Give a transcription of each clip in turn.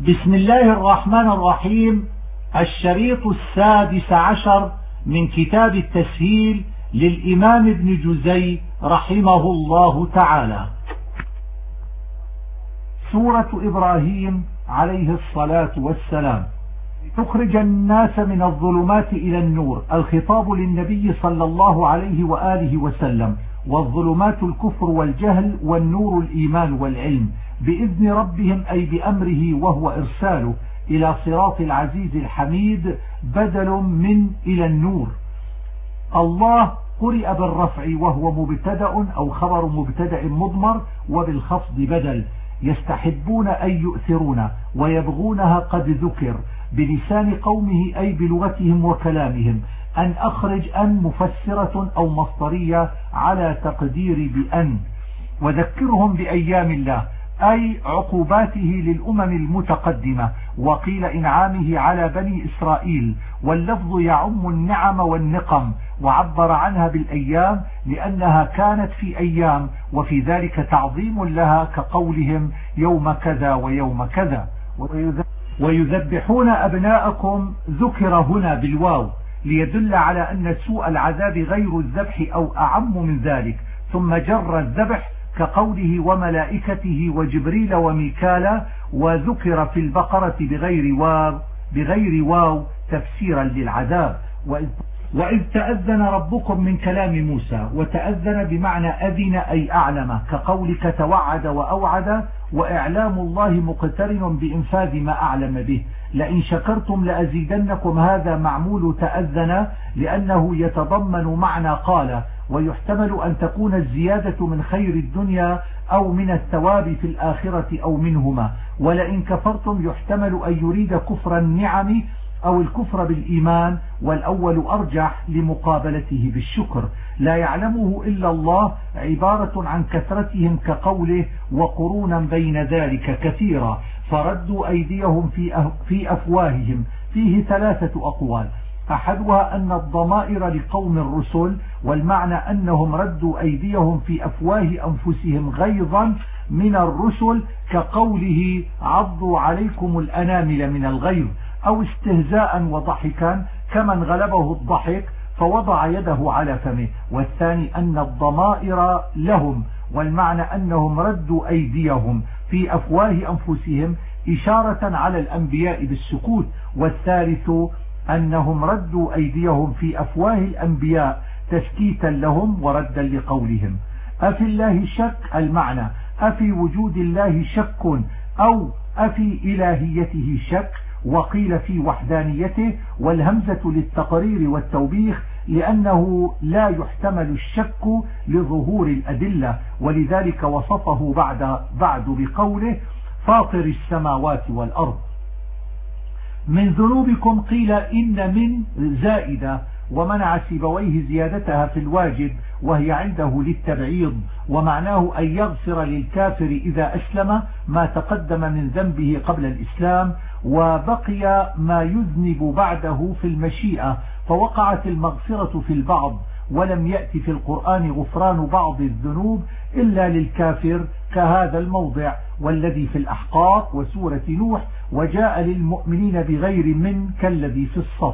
بسم الله الرحمن الرحيم. الشريط 16 من كتاب التسهيل للإمام ابن جزي رحمه الله تعالى. سورة إبراهيم عليه الصلاة والسلام. تخرج الناس من الظلمات إلى النور، الخطاب للنبي صلى الله عليه وآله وسلم، والظلمات الكفر والجهل، والنور الإيمان والعلم، بإذن ربهم أي بأمره وهو إرساله إلى صراط العزيز الحميد، بدل من إلى النور. الله قرئ بالرفع وهو مبتدأ أو خبر مبتدأ مضمر، وبالخفض بدل. يستحبون أن يؤثرون ويبغونها قد ذكر بلسان قومه أي بلغتهم وكلامهم. أن أخرج أن مفسرة أو مصدرية على تقدير بأن. وذكرهم بأيام الله أي عقوباته للأمم المتقدمة، وقيل إنعامه على بني إسرائيل، واللفظ يعم النعم والنقم، وعبر عنها بالأيام لأنها كانت في أيام، وفي ذلك تعظيم لها كقولهم يوم كذا ويوم كذا. ويذبحون أبناءكم ذكر هنا بالواو ليدل على أن سوء العذاب غير الذبح أو أعم من ذلك، ثم جر الذبح كقوله وملائكته وجبريل وميكالا، وذكر في البقرة بغير واو تفسيرا للعذاب. وإذ تأذن ربكم من كلام موسى، وتأذن بمعنى أذن أي أعلم، كقولك توعد وأوعد، وإعلام الله مقترن بإنفاذ ما أعلم به. لئن شكرتم لأزيدنكم، هذا معمول تأذن لأنه يتضمن معنى قال، ويحتمل أن تكون الزيادة من خير الدنيا أو من الثواب في الآخرة أو منهما. ولئن كفرتم يحتمل أن يريد كفر النعم أو الكفر بالإيمان، والأول أرجح لمقابلته بالشكر. لا يعلمه إلا الله عبارة عن كثرتهم كقوله وقرونا بين ذلك كثيرا. فردوا أيديهم في أفواههم فيه 3 أقوال، أحدها أن الضمائر لقوم الرسل، والمعنى أنهم ردوا أيديهم في أفواه أنفسهم غيظا من الرسل، كقوله عضوا عليكم الأنامل من الغيظ، أو استهزاء وضحكا كمن غلبه الضحك فوضع يده على فمه. والثاني أن الضمائر لهم، والمعنى أنهم ردوا أيديهم في أفواه أنفسهم إشارة على الأنبياء بالسكوت. والثالث أنهم ردوا أيديهم في أفواه الأنبياء تسكيتا لهم وردا لقولهم. أفي الله شك، المعنى أفي وجود الله شك أو أفي إلهيته شك، وقيل في وحدانيته، والهمزة للتقرير والتوبيخ لأنه لا يحتمل الشك لظهور الأدلة، ولذلك وصفه بعد بقوله فاطر السماوات والأرض. من ذنوبكم قيل إن من زائدة، ومنع سيبويه زيادتها في الواجب وهي عنده للتبعيض، ومعناه أن يغفر للكافر إذا أسلم ما تقدم من ذنبه قبل الإسلام، وبقي ما يذنب بعده في المشيئة، فوقعت المغفرة في البعض، ولم يأتي في القرآن غفران بعض الذنوب إلا للكافر كهذا الموضع والذي في الأحقاف وسورة نوح، وجاء للمؤمنين بغير من كالذي في الصف.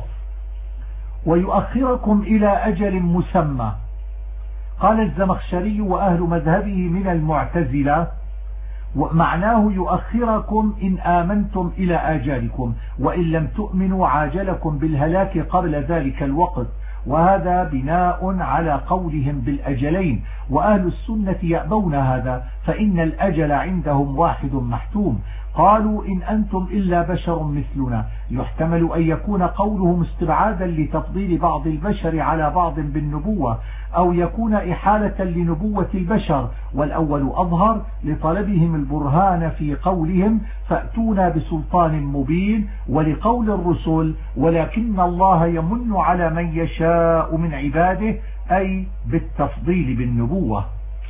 ويؤخركم إلى أجل مسمى. قال الزمخشري وأهل مذهبه من المعتزلة ومعناه يؤخركم إن آمنتم إلى آجالكم، وإن لم تؤمنوا عاجلكم بالهلاك قبل ذلك الوقت، وهذا بناء على قولهم بالأجلين، وأهل السنة يأبون هذا، فإن الأجل عندهم واحد محتوم. قالوا إن أنتم إلا بشر مثلنا، يحتمل أن يكون قولهم استبعادا لتفضيل بعض البشر على بعض بالنبوة، أو يكون إحالة لنبوة البشر، والأول أظهر لطلبهم البرهان في قولهم فأتونا بسلطان مبين، ولقول الرسل ولكن الله يمن على من يشاء من عباده، أي بالتفضيل بالنبوة.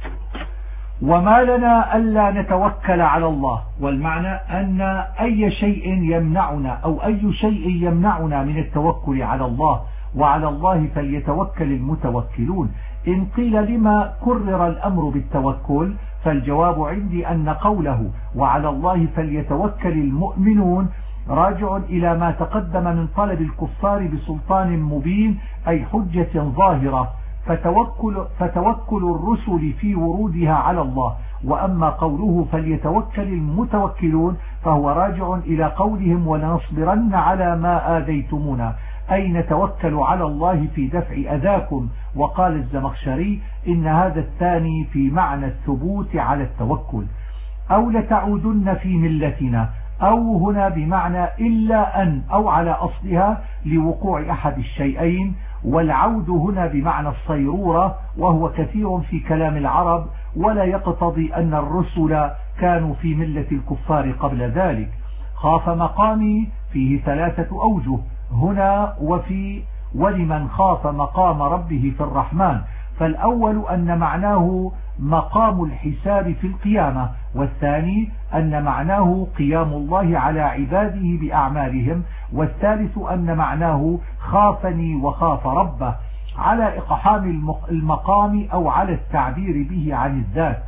وما لنا ألا نتوكل على الله، والمعنى أن أي شيء يمنعنا أو أي شيء يمنعنا من التوكل على الله، وعلى الله فليتوكل المتوكلون. إن قيل لما كرر الأمر بالتوكل، فالجواب عندي أن قوله وعلى الله فليتوكل المؤمنون راجع إلى ما تقدم من طلب الكفار بسلطان مبين، أي حجة ظاهرة، فتوكل الرسل في ورودها على الله. وأما قوله فليتوكل المتوكلون فهو راجع إلى قولهم ولنصبرن على ما آذيتمونا، أي نتوكل على الله في دفع أذاكم. وقال الزمخشري إن هذا الثاني في معنى الثبوت على التوكل. أو لتعودن في ملتنا، أو هنا بمعنى إلا أن، أو على أصلها لوقوع أحد الشيئين. والعود هنا بمعنى الصيرورة، وهو كثير في كلام العرب، ولا يقتضي أن الرسل كانوا في ملة الكفار قبل ذلك. خاف مقامي فيه 3 أوجه هنا وفي ولمن خاف مقام ربه في الرحمن. فالأول أن معناه مقام الحساب في القيامة، والثاني أن معناه قيام الله على عباده بأعمالهم، والثالث أن معناه خافني وخاف ربه، على إقحام المقام أو على التعبير به عن الذات.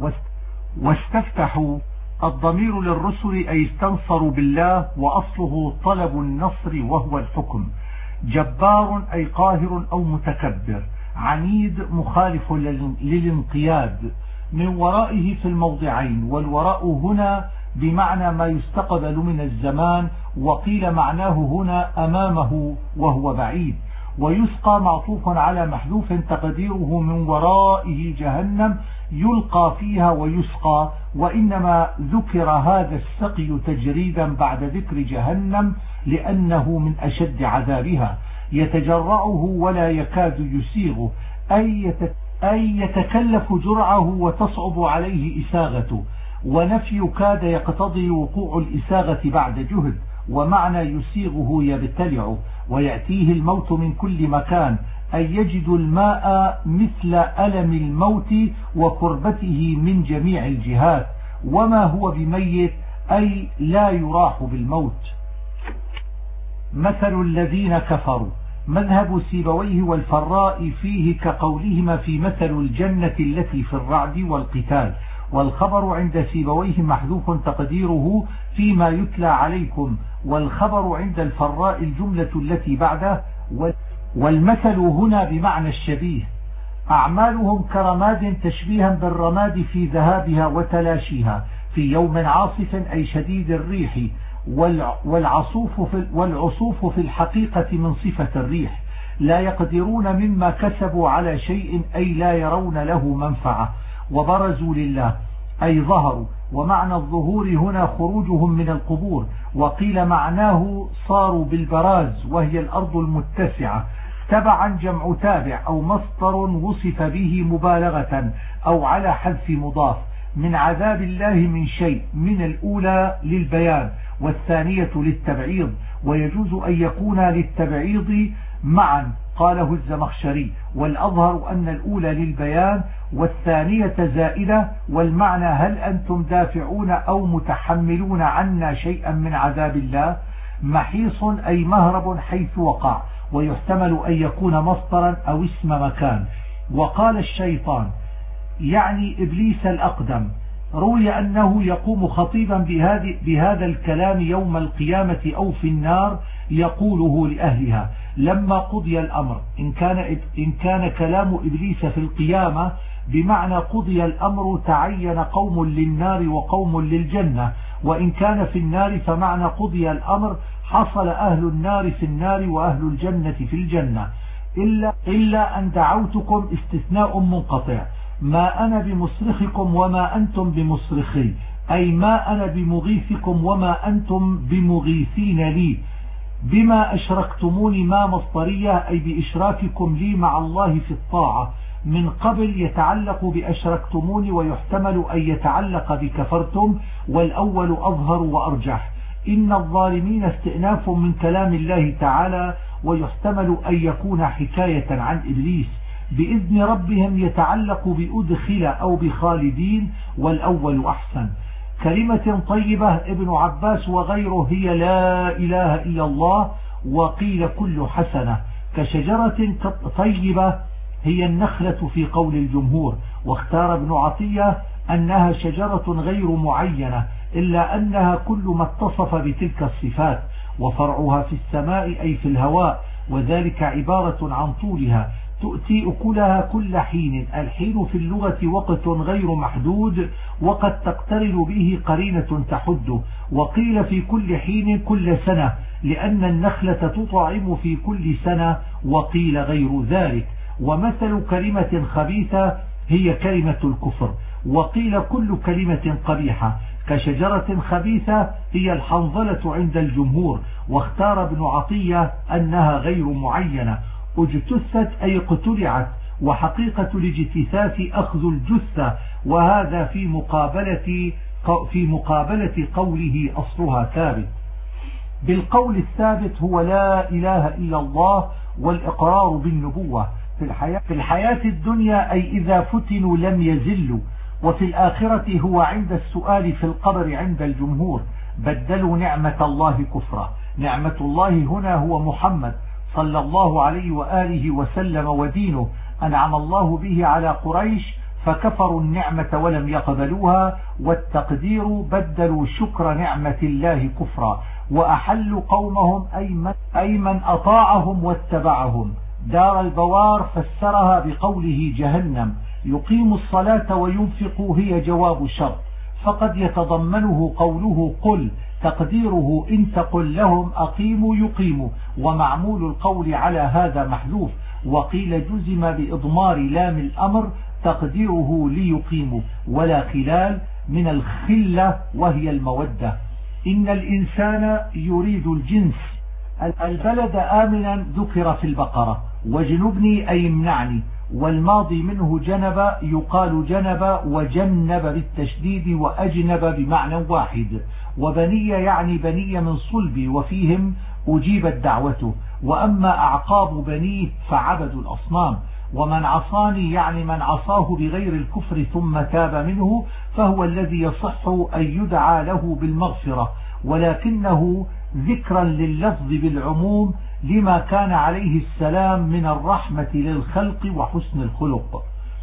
واستفتحوا الضمير للرسل أي استنصروا بالله، وأصله طلب النصر وهو الحكم. جبار أي قاهر أو متكبر. عنيد مخالف للانقياد. من ورائه في الموضعين، والوراء هنا بمعنى ما يستقبل من الزمان، وقيل معناه هنا أمامه وهو بعيد. ويسقى معطوف على محذوف تقديره من ورائه جهنم يلقى فيها ويسقى، وإنما ذكر هذا السقي تجريدا بعد ذكر جهنم لأنه من أشد عذابها. يتجرعه ولا يكاد يسيغه، أي يتكلف جرعه وتصعب عليه إساغته. ونفي كاد يقتضي وقوع الإساغة بعد جهد، ومعنى يسيغه يبتلعه. ويأتيه الموت من كل مكان، أي يجد الماء مثل ألم الموت وكربته من جميع الجهات. وما هو بميت أي لا يراح بالموت. مثل الذين كفروا. مذهب سيبويه والفراء فيه كقولهما في مثل الجنة التي في الرعد والقتال. والخبر عند سيبويه محذوف تقديره فيما يتلى عليكم، والخبر عند الفراء الجملة التي بعده. والمثل هنا بمعنى الشبيه. أعمالهم كرماد تشبيها بالرماد في ذهابها وتلاشيها في يوم عاصف أي شديد الريح. والعصوف في الحقيقة من صفة الريح. لا يقدرون مما كسبوا على شيء أي لا يرون له منفعة. وبرزوا لله أي ظهروا، ومعنى الظهور هنا خروجهم من القبور. وقيل معناه صاروا بالبراز وهي الأرض المتسعة. تبعا جمع تابع أو مصدر وصف به مبالغة أو على حذف مضاف. من عذاب الله من شيء، من الأولى للبيان والثانية للتبعيض، ويجوز أن يكون للتبعيض معا قاله الزمخشري. والأظهر أن الأولى للبيان والثانية زائدة، والمعنى هل أنتم دافعون أو متحملون عنا شيئا من عذاب الله. محيص أي مهرب حيث وقع، ويحتمل أن يكون مصدرا أو اسم مكان. وقال الشيطان يعني إبليس الأقدم. روي أنه يقوم خطيبا بهذا الكلام يوم القيامة أو في النار يقوله لأهلها لما قضي الأمر. إن كان كلام إبليس في القيامة بمعنى قضي الأمر تعين قوم للنار وقوم للجنة، وإن كان في النار فمعنى قضي الأمر حصل أهل النار في النار وأهل الجنة في الجنة. إلا أن دعوتكم استثناء منقطع. ما أنا بمصرخكم وما أنتم بمصرخي، أي ما أنا بمغيثكم وما أنتم بمغيثين لي. بما أشركتموني ما مصدرية أي بإشراككم لي مع الله في الطاعة. من قبل يتعلق بأشركتموني، ويحتمل أن يتعلق بكفرتم، والأول أظهر وأرجح. إن الظالمين استئناف من كلام الله تعالى، ويحتمل أن يكون حكاية عن إبليس. بإذن ربهم يتعلق بأدخل أو بخالدين، والأول أحسن. كلمة طيبة ابن عباس وغيره هي لا إله إلا الله، وقيل كل حسنة. كشجرة طيبة هي النخلة في قول الجمهور، واختار ابن عطية أنها شجرة غير معينة إلا أنها كل ما اتصف بتلك الصفات، وفرعها في السماء أي في الهواء، وذلك عبارة عن طولها، تؤتي أكلها كل حين. الحين في اللغة وقت غير محدود، وقد تقترن به قرينة تحده، وقيل في كل حين كل سنة لأن النخلة تطعم في كل سنة، وقيل غير ذلك. ومثل كلمة خبيثة هي كلمة الكفر، وقيل كل كلمة قبيحة كشجرة خبيثة هي الحنظلة عند الجمهور، واختار ابن عطية أنها غير معينة. اجتثت أي اقتلعت، وحقيقة الاجتثاث أخذ الجثة، وهذا في مقابلة قوله أصلها ثابت. بالقول الثابت هو لا إله إلا الله والإقرار بالنبوة في الحياة الدنيا، أي إذا فتنوا لم يزلوا، وفي الآخرة هو عند السؤال في القبر عند الجمهور. بدلوا نعمة الله كفرا. نعمة الله هنا هو محمد صلى الله عليه وآله وسلم ودينه، أنعم الله به على قريش فكفروا النعمة ولم يقبلوها، والتقدير بدلوا شكر نعمة الله كفرا، وأحلوا قومهم أي من أطاعهم واتبعهم. دار البوار فسرها بقوله جهنم. يقيم الصلاة وينفق هي جواب شرط، فقد يتضمنه قوله قل، تقديره إن تقل لهم أقيموا يقيموا، ومعمول القول على هذا محذوف. وقيل جزم بإضمار لام الأمر تقديره ليقيموا، ولا خلال من الخلة وهي المودة. إن الإنسان يريد الجنس. البلد آمنا ذكر في البقرة، وجنبني أي امنعني، والماضي منه جنب، يقال جنب وجنب بالتشديد، وأجنب بمعنى واحد. وبني يعني بني من صلبي، وفيهم أجيبت دعوته. وأما أعقاب بنيه فعبدوا الأصنام. ومن عصاني يعني من عصاه بغير الكفر ثم تاب منه، فهو الذي يصح أن يدعى له بالمغفرة، ولكنه ذكرا لللفظ بالعموم لما كان عليه السلام من الرحمة للخلق وحسن الخلق.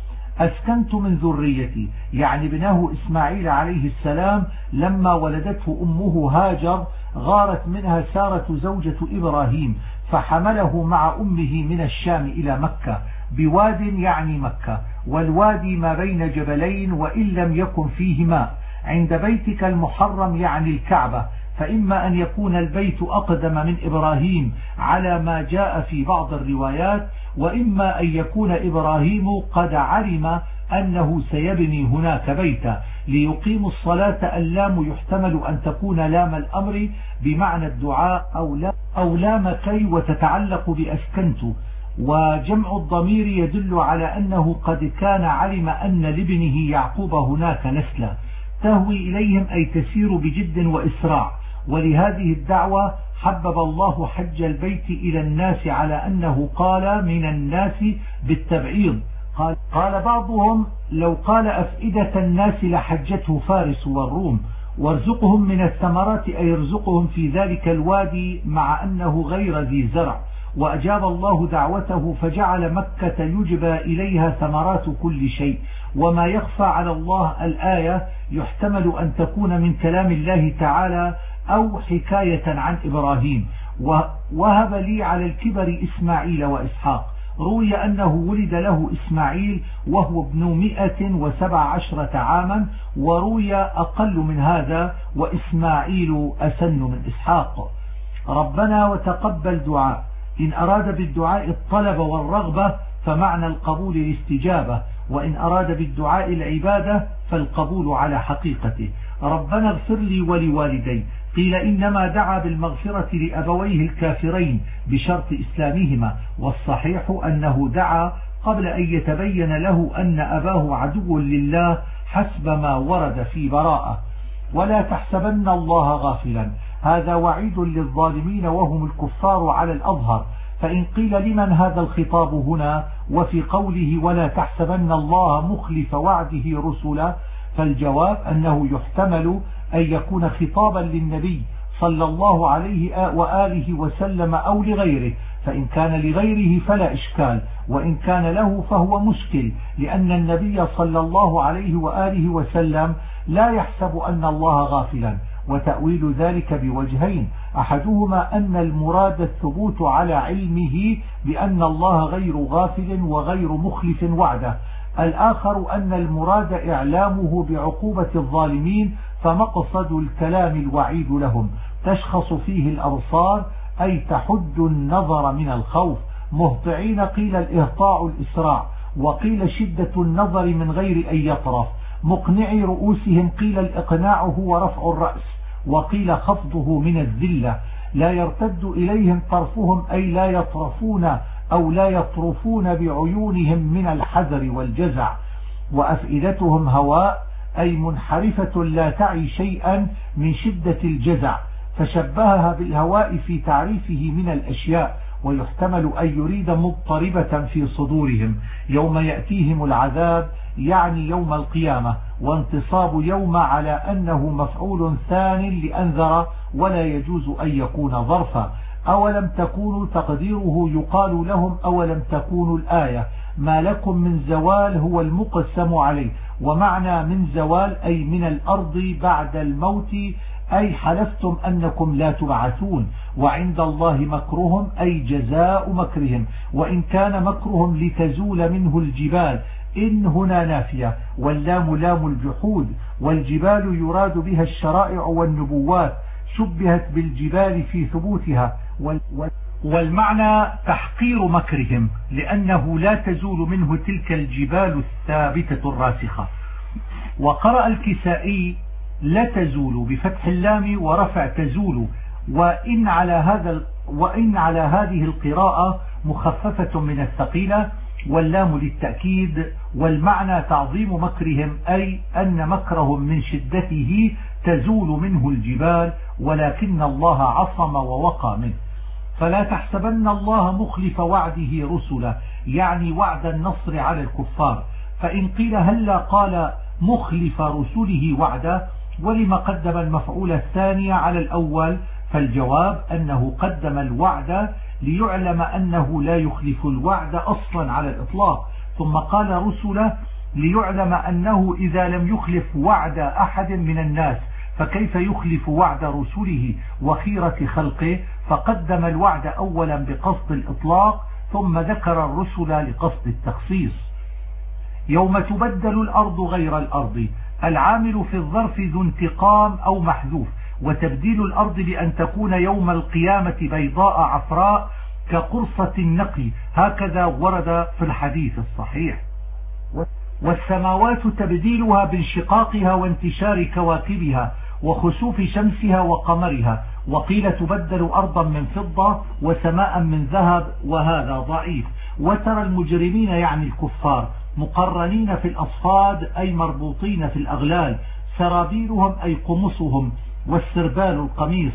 أسكنت من ذريتي يعني ابنه إسماعيل عليه السلام لما ولدته أمه هاجر، غارت منها سارة زوجة إبراهيم، فحمله مع أمه من الشام إلى مكة، بواد يعني مكة، والوادي ما بين جبلين وإن لم يكن فيه ماء، عند بيتك المحرم يعني الكعبة. فإما أن يكون البيت أقدم من إبراهيم على ما جاء في بعض الروايات، وإما أن يكون إبراهيم قد علم أنه سيبني هناك بيتا. ليقيم الصلاة اللام يحتمل أن تكون لام الأمر بمعنى الدعاء أو لام كي وتتعلق بأسكنت، وجمع الضمير يدل على أنه قد كان علم أن لابنه يعقوب هناك نسلا. تهوي إليهم أي تسير بجد وإسراع. ولهذه الدعوة حبب الله حج البيت إلى الناس على أنه قال من الناس بالتبعيض. قال بعضهم لو قال أفئدة الناس لحجته فارس والروم. وارزقهم من الثمرات أي يرزقهم في ذلك الوادي مع أنه غير ذي زرع. وأجاب الله دعوته فجعل مكة يجبى إليها ثمرات كل شيء. وما يخفى على الله الآية يحتمل أن تكون من كلام الله تعالى أو حكاية عن إبراهيم. وهب لي على الكبر إسماعيل وإسحاق. روي أنه ولد له إسماعيل وهو ابن 117 عاما، وروي أقل من هذا وإسماعيل أسن من إسحاق. ربنا وتقبل دعاء. إن أراد بالدعاء الطلب والرغبة فمعنى القبول الاستجابة، وإن أراد بالدعاء العبادة فالقبول على حقيقته. ربنا اغفر لي ولوالدي. قيل إنما دعا بالمغفرة لأبويه الكافرين بشرط إسلامهما، والصحيح أنه دعا قبل أن يتبين له أن أباه عدو لله حسب ما ورد في براءة. ولا تحسبن الله غافلا. هذا وعيد للظالمين وهم الكفار على الأظهر. فإن قيل لمن هذا الخطاب هنا وفي قوله ولا تحسبن الله مخلف وعده رسلا، فالجواب أنه يحتمل أن يكون خطابا للنبي صلى الله عليه وآله وسلم أو لغيره، فإن كان لغيره فلا إشكال، وإن كان له فهو مشكل، لأن النبي صلى الله عليه وآله وسلم لا يحسب أن الله غافلا. وتأويل ذلك بوجهين: أحدهما أن المراد الثبوت على علمه بأن الله غير غافل وغير مخلف وعده، الآخر أن المراد إعلامه بعقوبة الظالمين، فمقصد الكلام الوعيد لهم، تشخص فيه الأبصار أي تحد النظر من الخوف، مهطعين قيل الإهطاع الإسراع، وقيل شدة النظر من غير أن يطرف، مقنعي رؤوسهم قيل الإقناع هو رفع الرأس، وقيل خفضه من الذلة، لا يرتد إليهم طرفهم أي لا يطرفون أو لا يطرفون بعيونهم من الحذر والجزع، وأفئدتهم هواء أي منحرفة لا تعي شيئا من شدة الجزع، فشبهها بالهواء في تعريفه من الأشياء، ويحتمل أن يريد مضطربة في صدورهم يوم يأتيهم العذاب، يعني يوم القيامة، وانتصاب يوم على أنه مفعول ثان لأنذر ولا يجوز أن يكون ظرفا. أولم تكونوا تقديره يقال لهم أولم تكونوا الآية، ما لكم من زوال هو المقسم عليه، ومعنى من زوال أي من الأرض بعد الموت، أي حلفتم أنكم لا تبعثون، وعند الله مكرهم أي جزاء مكرهم، وإن كان مكرهم لتزول منه الجبال، إن هنا نافية، واللام لام الجحود، والجبال يراد بها الشرائع والنبوات، شبهت بالجبال في ثبوتها، والمعنى تحقير مكرهم لأنه لا تزول منه تلك الجبال الثابتة الراسخة. وقرأ الكسائي لا تزول بفتح اللام ورفع تزول، وإن على هذه القراءة مخففة من الثقيلة، واللام للتأكيد، والمعنى تعظيم مكرهم أي أن مكرهم من شدته تزول منه الجبال، ولكن الله عصم ووقى منه. فلا تحسبن الله مخلف وعده رسله، يعني وعد النصر على الكفار. فإن قيل هلا قال مخلف رسله وعده، ولما قدم المفعول الثاني على الأول؟ فالجواب أنه قدم الوعد ليعلم أنه لا يخلف الوعد أصلا على الإطلاق، ثم قال رسله ليعلم أنه إذا لم يخلف وعد أحد من الناس فكيف يخلف وعد رسله وخيرة خلقه، فقدم الوعد أولا بقصد الإطلاق، ثم ذكر الرسل لقصد التخصيص. يوم تبدل الأرض غير الأرض، العامل في الظرف ذو انتقام أو محذوف، وتبديل الأرض بأن تكون يوم القيامة بيضاء عفراء كقرصة النقي، هكذا ورد في الحديث الصحيح. والسماوات تبديلها بانشقاقها وانتشار كواكبها وخسوف شمسها وقمرها، وقيل تبدل أرضا من فضة وسماء من ذهب، وهذا ضعيف. وترى المجرمين يعني الكفار مقرنين في الأصفاد أي مربوطين في الأغلال، سرابيلهم أي قمصهم، والسربال القميص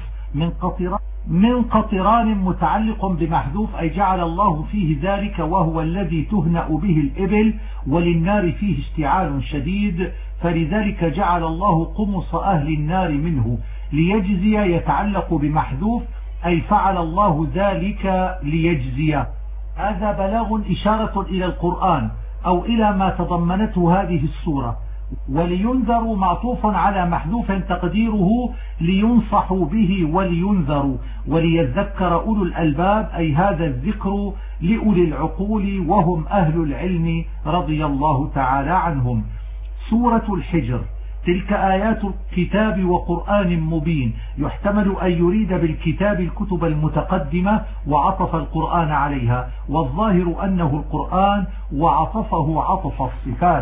من قطران متعلق بمحذوف أي جعل الله فيه ذلك، وهو الذي تهنأ به الإبل، وللنار فيه اشتعال شديد، فلذلك جعل الله قمص أهل النار منه ليجزي، يتعلق بمحذوف أي فعل الله ذلك ليجزي. هذا بلاغ إشارة إلى القرآن أو إلى ما تضمنته هذه السورة. ولينذروا معطوف على محذوف تقديره لينصحوا به ولينذروا، وليذكر أولو الألباب أي هذا الذكر لأولي العقول وهم أهل العلم رضي الله تعالى عنهم. سورة الحجر تلك آيات الكتاب وقرآن مبين، يحتمل أن يريد بالكتاب الكتب المتقدمة وعطف القرآن عليها، والظاهر أنه القرآن وعطفه عطف الصفات.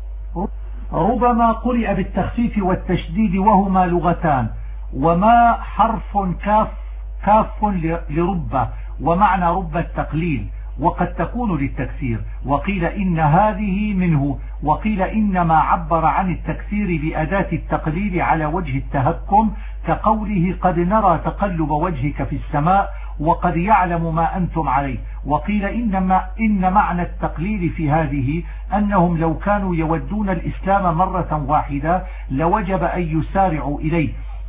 ربما قرئ بالتخفيف والتشديد وهما لغتان، وما حرف كاف لربة، ومعنى رب التقليل، وقد تكون للتكثير، وقيل إن هذه منه، وقيل إنما عبر عن التكثير بأداة التقليل على وجه التهكم، كقوله قد نرى تقلب وجهك في السماء وقد يعلم ما أنتم عليه. وقيل إن معنى التقليل في هذه أنهم لو كانوا يودون الإسلام مرة واحدة لوجب أن يسارعوا إليه،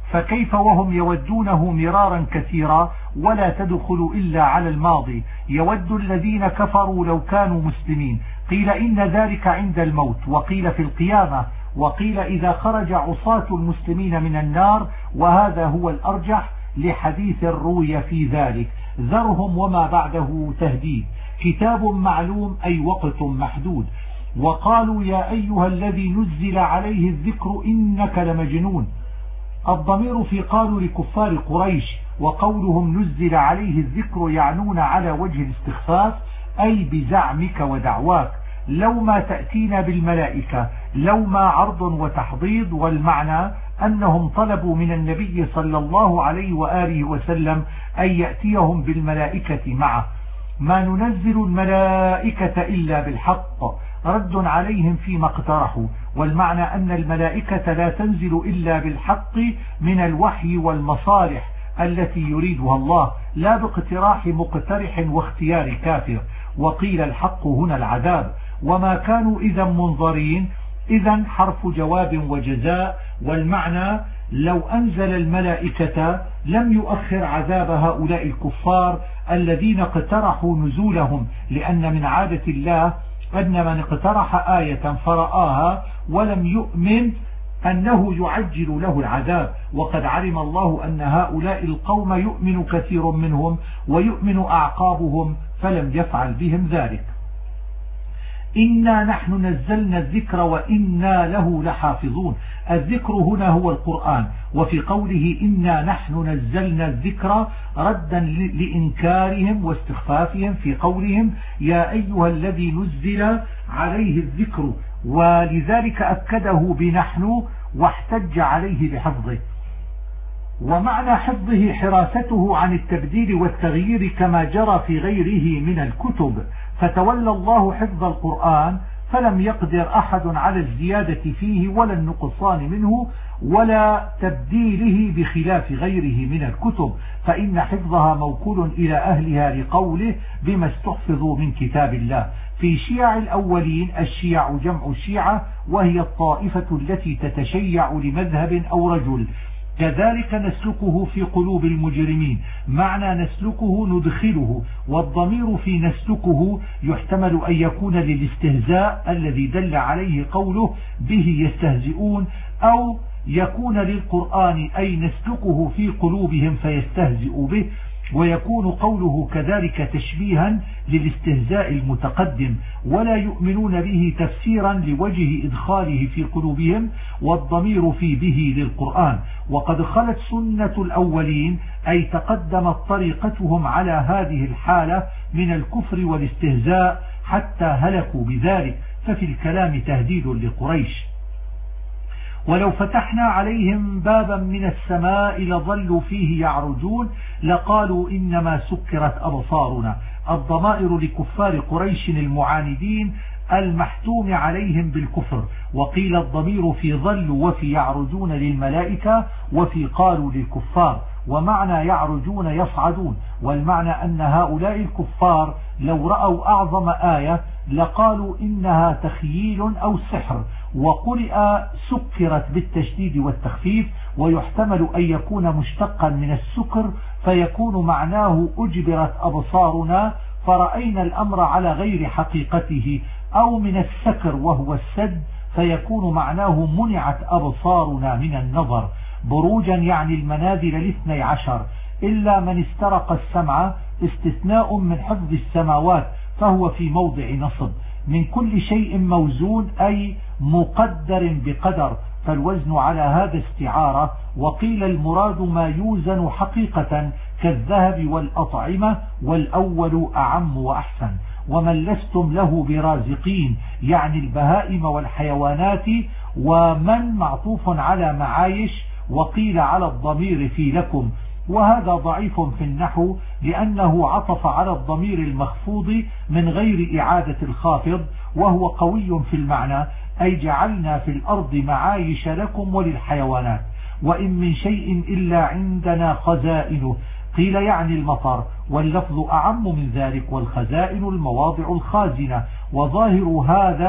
فكيف وهم يودونه مرارا كثيرا ولا تدخل إلا على الماضي. يود الذين كفروا لو كانوا مسلمين. قيل إن ذلك عند الموت، وقيل في القيامة، وقيل إذا خرج عصاة المسلمين من النار، وهذا هو الأرجح لحديث روي في ذلك. ذرهم وما بعده تهديد. كتاب معلوم أي وقت محدود. وقالوا يا أيها الذي نزل عليه الذكر إنك لمجنون. الضمير في قالوا لكفار قريش، وقولهم نزل عليه الذكر يعنون على وجه الاستخفاف أي بزعمك ودعواك. لو ما تأتينا بالملائكة، لو ما عرض وتحضيض، والمعنى أنهم طلبوا من النبي صلى الله عليه وآله وسلم أن يأتيهم بالملائكة معه. ما ننزل الملائكة إلا بالحق، رد عليهم فيما اقترحوا، والمعنى أن الملائكة لا تنزل إلا بالحق من الوحي والمصالح التي يريدها الله، لا باقتراح مقترح واختيار كافر. وقيل الحق هنا العذاب. وما كانوا إذا منظرين، إذا حرف جواب وجزاء، والمعنى لو أنزل الملائكة لم يؤخر عذاب هؤلاء الكفار الذين اقترحوا نزولهم، لأن من عادة الله أن من اقترح آية فرآها ولم يؤمن أنه يعجل له العذاب، وقد علم الله أن هؤلاء القوم يؤمن كثير منهم ويؤمن أعقابهم فلم يفعل بهم ذلك. إنا نحن نزلنا الذكر وإنا له لحافظون. الذكر هنا هو القرآن، وفي قوله إنا نحن نزلنا الذكر ردا لإنكارهم واستخفافهم في قولهم يا أيها الذي نزل عليه الذكر، ولذلك أكده بنحن واحتج عليه بحفظه. ومعنى حفظه حراسته عن التبديل والتغيير كما جرى في غيره من الكتب، فتولى الله حفظ القرآن فلم يقدر أحد على الزيادة فيه ولا النقصان منه ولا تبديله بخلاف غيره من الكتب، فإن حفظها موكول إلى أهلها لقوله بما استحفظوا من كتاب الله. في شيع الأولين، الشيع جمع شيعة وهي الطائفة التي تتشيع لمذهب أو رجل. كذلك نسلكه في قلوب المجرمين، معنى نسلكه ندخله، والضمير في نسلكه يحتمل أن يكون للاستهزاء الذي دل عليه قوله به يستهزئون، أو يكون للقرآن أي نسلكه في قلوبهم فيستهزئوا به، ويكون قوله كذلك تشبيها للاستهزاء المتقدم، ولا يؤمنون به تفسيرا لوجه إدخاله في قلوبهم، والضمير في به للقرآن. وقد خلت سنة الأولين أي تقدمت طريقتهم على هذه الحالة من الكفر والاستهزاء حتى هلكوا بذلك، ففي الكلام تهديد لقريش. ولو فتحنا عليهم بابا من السماء لظلوا فيه يعرجون لقالوا إنما سكرت أبصارنا. الضمائر لكفار قريش المعاندين المحتوم عليهم بالكفر. وقيل الضمير في ظلوا وفي يعرجون للملائكة، وفي قالوا للكفار، ومعنى يعرجون يصعدون، والمعنى أن هؤلاء الكفار لو رأوا أعظم آية لقالوا إنها تخييل أو سحر. وقرئ سكرت بالتشديد والتخفيف، ويحتمل أن يكون مشتقا من السكر فيكون معناه أجبرت أبصارنا فرأينا الأمر على غير حقيقته، أو من السكر وهو السد فيكون معناه منعت أبصارنا من النظر. بروجا يعني المنازل 12، إلا من استرق السمع، استثناء من حفظ السماوات فهو في موضع نصب. من كل شيء موزون أي مقدر بقدر، فالوزن على هذا استعارة. وقيل المراد ما يوزن حقيقة كالذهب والأطعمة، والأول أعم وأحسن. ومن لستم له برازقين يعني البهائم والحيوانات، ومن معطوف على معايش، وقيل على الضمير في لكم، وهذا ضعيف في النحو لأنه عطف على الضمير المخفوض من غير إعادة الخافض، وهو قوي في المعنى أي جعلنا في الأرض معايش لكم وللحيوانات. وإن من شيء إلا عندنا خزائنه، قيل يعني المطر، واللفظ أعم من ذلك، والخزائن المواضع الخازنة. وظاهر هذا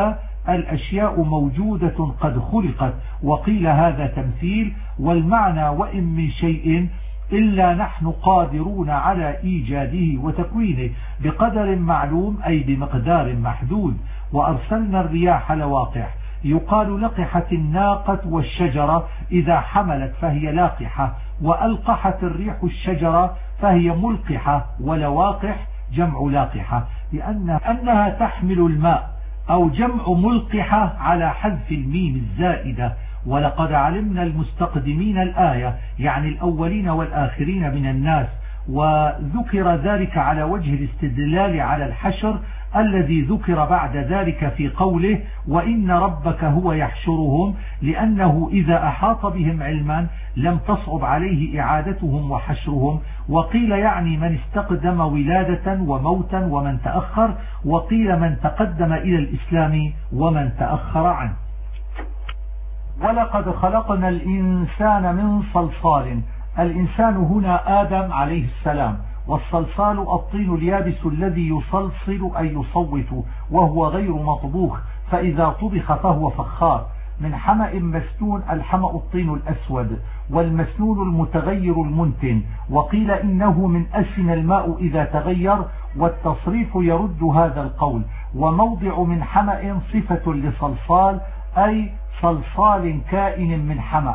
الأشياء موجودة قد خلقت، وقيل هذا تمثيل، والمعنى وإن من شيء إلا نحن قادرون على إيجاده وتكوينه بقدر معلوم أي بمقدار محدود. وأرسلنا الرياح لواقح، يقال لقحت الناقة والشجرة إذا حملت فهي لاقحة، وألقحت الريح الشجرة فهي ملقحة، ولواقح جمع لاقحة لأنها تحمل الماء، أو جمع ملقحة على حذف الميم الزائدة. ولقد علمنا المستقدمين الآية يعني الأولين والآخرين من الناس، وذكر ذلك على وجه الاستدلال على الحشر الذي ذكر بعد ذلك في قوله وإن ربك هو يحشرهم، لأنه إذا أحاط بهم علما لم تصعب عليه إعادتهم وحشرهم. وقيل يعني من استقدم ولادة وموتا ومن تأخر، وقيل من تقدم إلى الإسلام ومن تأخر عنه. ولقد خلقنا الإنسان من صلصال، الإنسان هنا آدم عليه السلام، والصلصال الطين اليابس الذي يصلصل أي يصوت وهو غير مطبوخ، فإذا طبخ فهو فخار. من حمأ مسنون، الحمأ الطين الأسود، والمسنون المتغير المنتن. وقيل إنه من أسن الماء إذا تغير، والتصريف يرد هذا القول. وموضع من حمأ صفة لصلصال أي صلصال كائن من حمأ.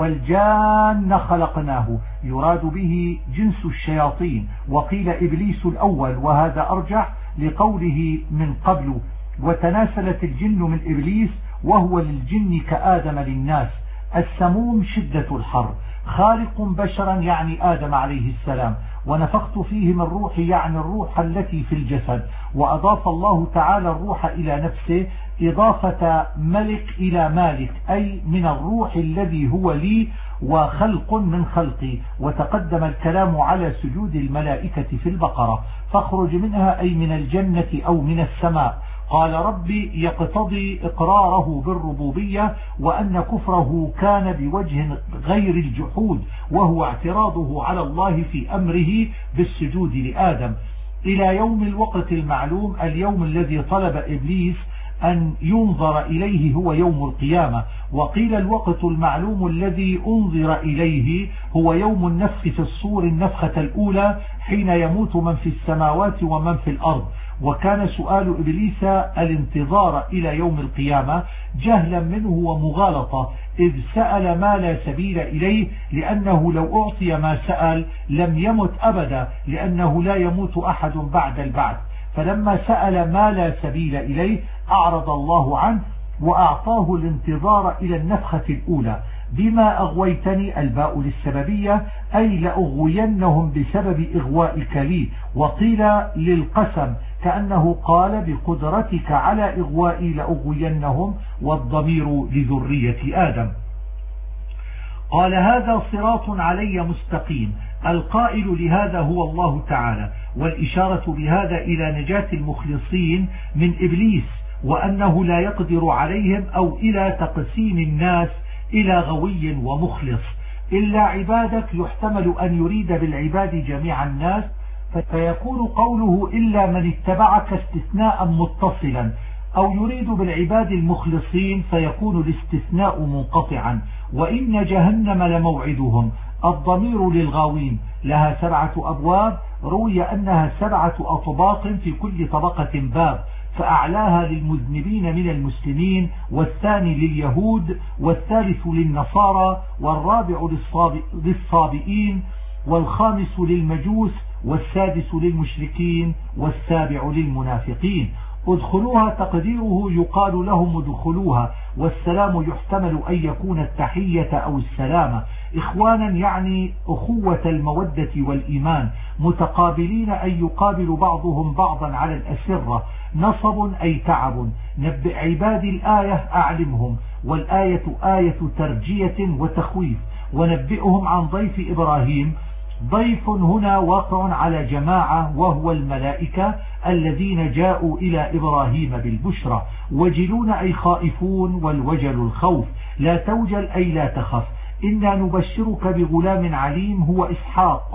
والجان خلقناه، يراد به جنس الشياطين، وقيل إبليس الأول، وهذا أرجح لقوله من قبل وتناسلت الجن من إبليس، وهو للجن كآدم للناس. السموم شدة الحر. خالق بشرا يعني آدم عليه السلام، ونفخت فيه من روحي يعني الروح التي في الجسد. وأضاف الله تعالى الروح إلى نفسه إضافة ملك إلى مالك، أي من الروح الذي هو لي وخلق من خلقي. وتقدم الكلام على سجود الملائكة في البقرة. فاخرج منها أي من الجنة أو من السماء. قال ربي يقتضي إقراره بالربوبية، وأن كفره كان بوجه غير الجحود، وهو اعتراضه على الله في أمره بالسجود لآدم. إلى يوم الوقت المعلوم، اليوم الذي طلب إبليس أن ينظر إليه هو يوم القيامة. وقيل الوقت المعلوم الذي أنظر إليه هو يوم النفخ في الصور، النفخة الأولى حين يموت من في السماوات ومن في الأرض. وكان سؤال إبليس الانتظار إلى يوم القيامة جهلا منه ومغالطة، إذ سأل ما لا سبيل إليه، لأنه لو أعطي ما سأل لم يمت أبدا، لأنه لا يموت أحد بعد البعث. فلما سأل ما لا سبيل إليه أعرض الله عنه وأعطاه الانتظار إلى النفخة الأولى. بما أغويتني، الباء للسببية أي لأغوينهم بسبب إغوائك لي. وقيل للقسم كأنه قال بقدرتك على إغوائي لأغوينهم، والضمير لذرية آدم. قال هذا صراط علي مستقيم. القائل لهذا هو الله تعالى، والإشارة بهذا إلى نجاة المخلصين من إبليس، وأنه لا يقدر عليهم، أو إلى تقسيم الناس إلى غوي ومخلص. إلا عبادك يحتمل أن يريد بالعباد جميع الناس، فيكون قوله إلا من اتبعك استثناء متصلا، أو يريد بالعباد المخلصين فيكون الاستثناء منقطعا. وإن جهنم لموعدهم، الضمير للغاوين، لها 7 أبواب، روي أنها 7 أطباق في كل طبقة باب، فأعلاها للمذنبين من المسلمين، والثاني لليهود، والثالث للنصارى، والرابع للصابئين، والخامس للمجوس، والسادس للمشركين، والسابع للمنافقين. ادخلوها تقديره يقال لهم ادخلوها، والسلام يحتمل أن يكون التحية أو السلامة. إخوانا يعني أخوة المودة والإيمان، متقابلين أن يقابل بعضهم بعضا على الأسرة. نصب أي تعب. نبئ عبادي الآية أعلمهم، والآية آية ترجية وتخويف. ونبئهم عن ضيف إبراهيم. ضيف هنا واقع على جماعة، وهو الملائكة الذين جاءوا إلى إبراهيم بالبشرى. وجلون أي خائفون، والوجل الخوف. لا توجل أي لا تخف. إنا نبشرك بغلام عليم هو إسحاق.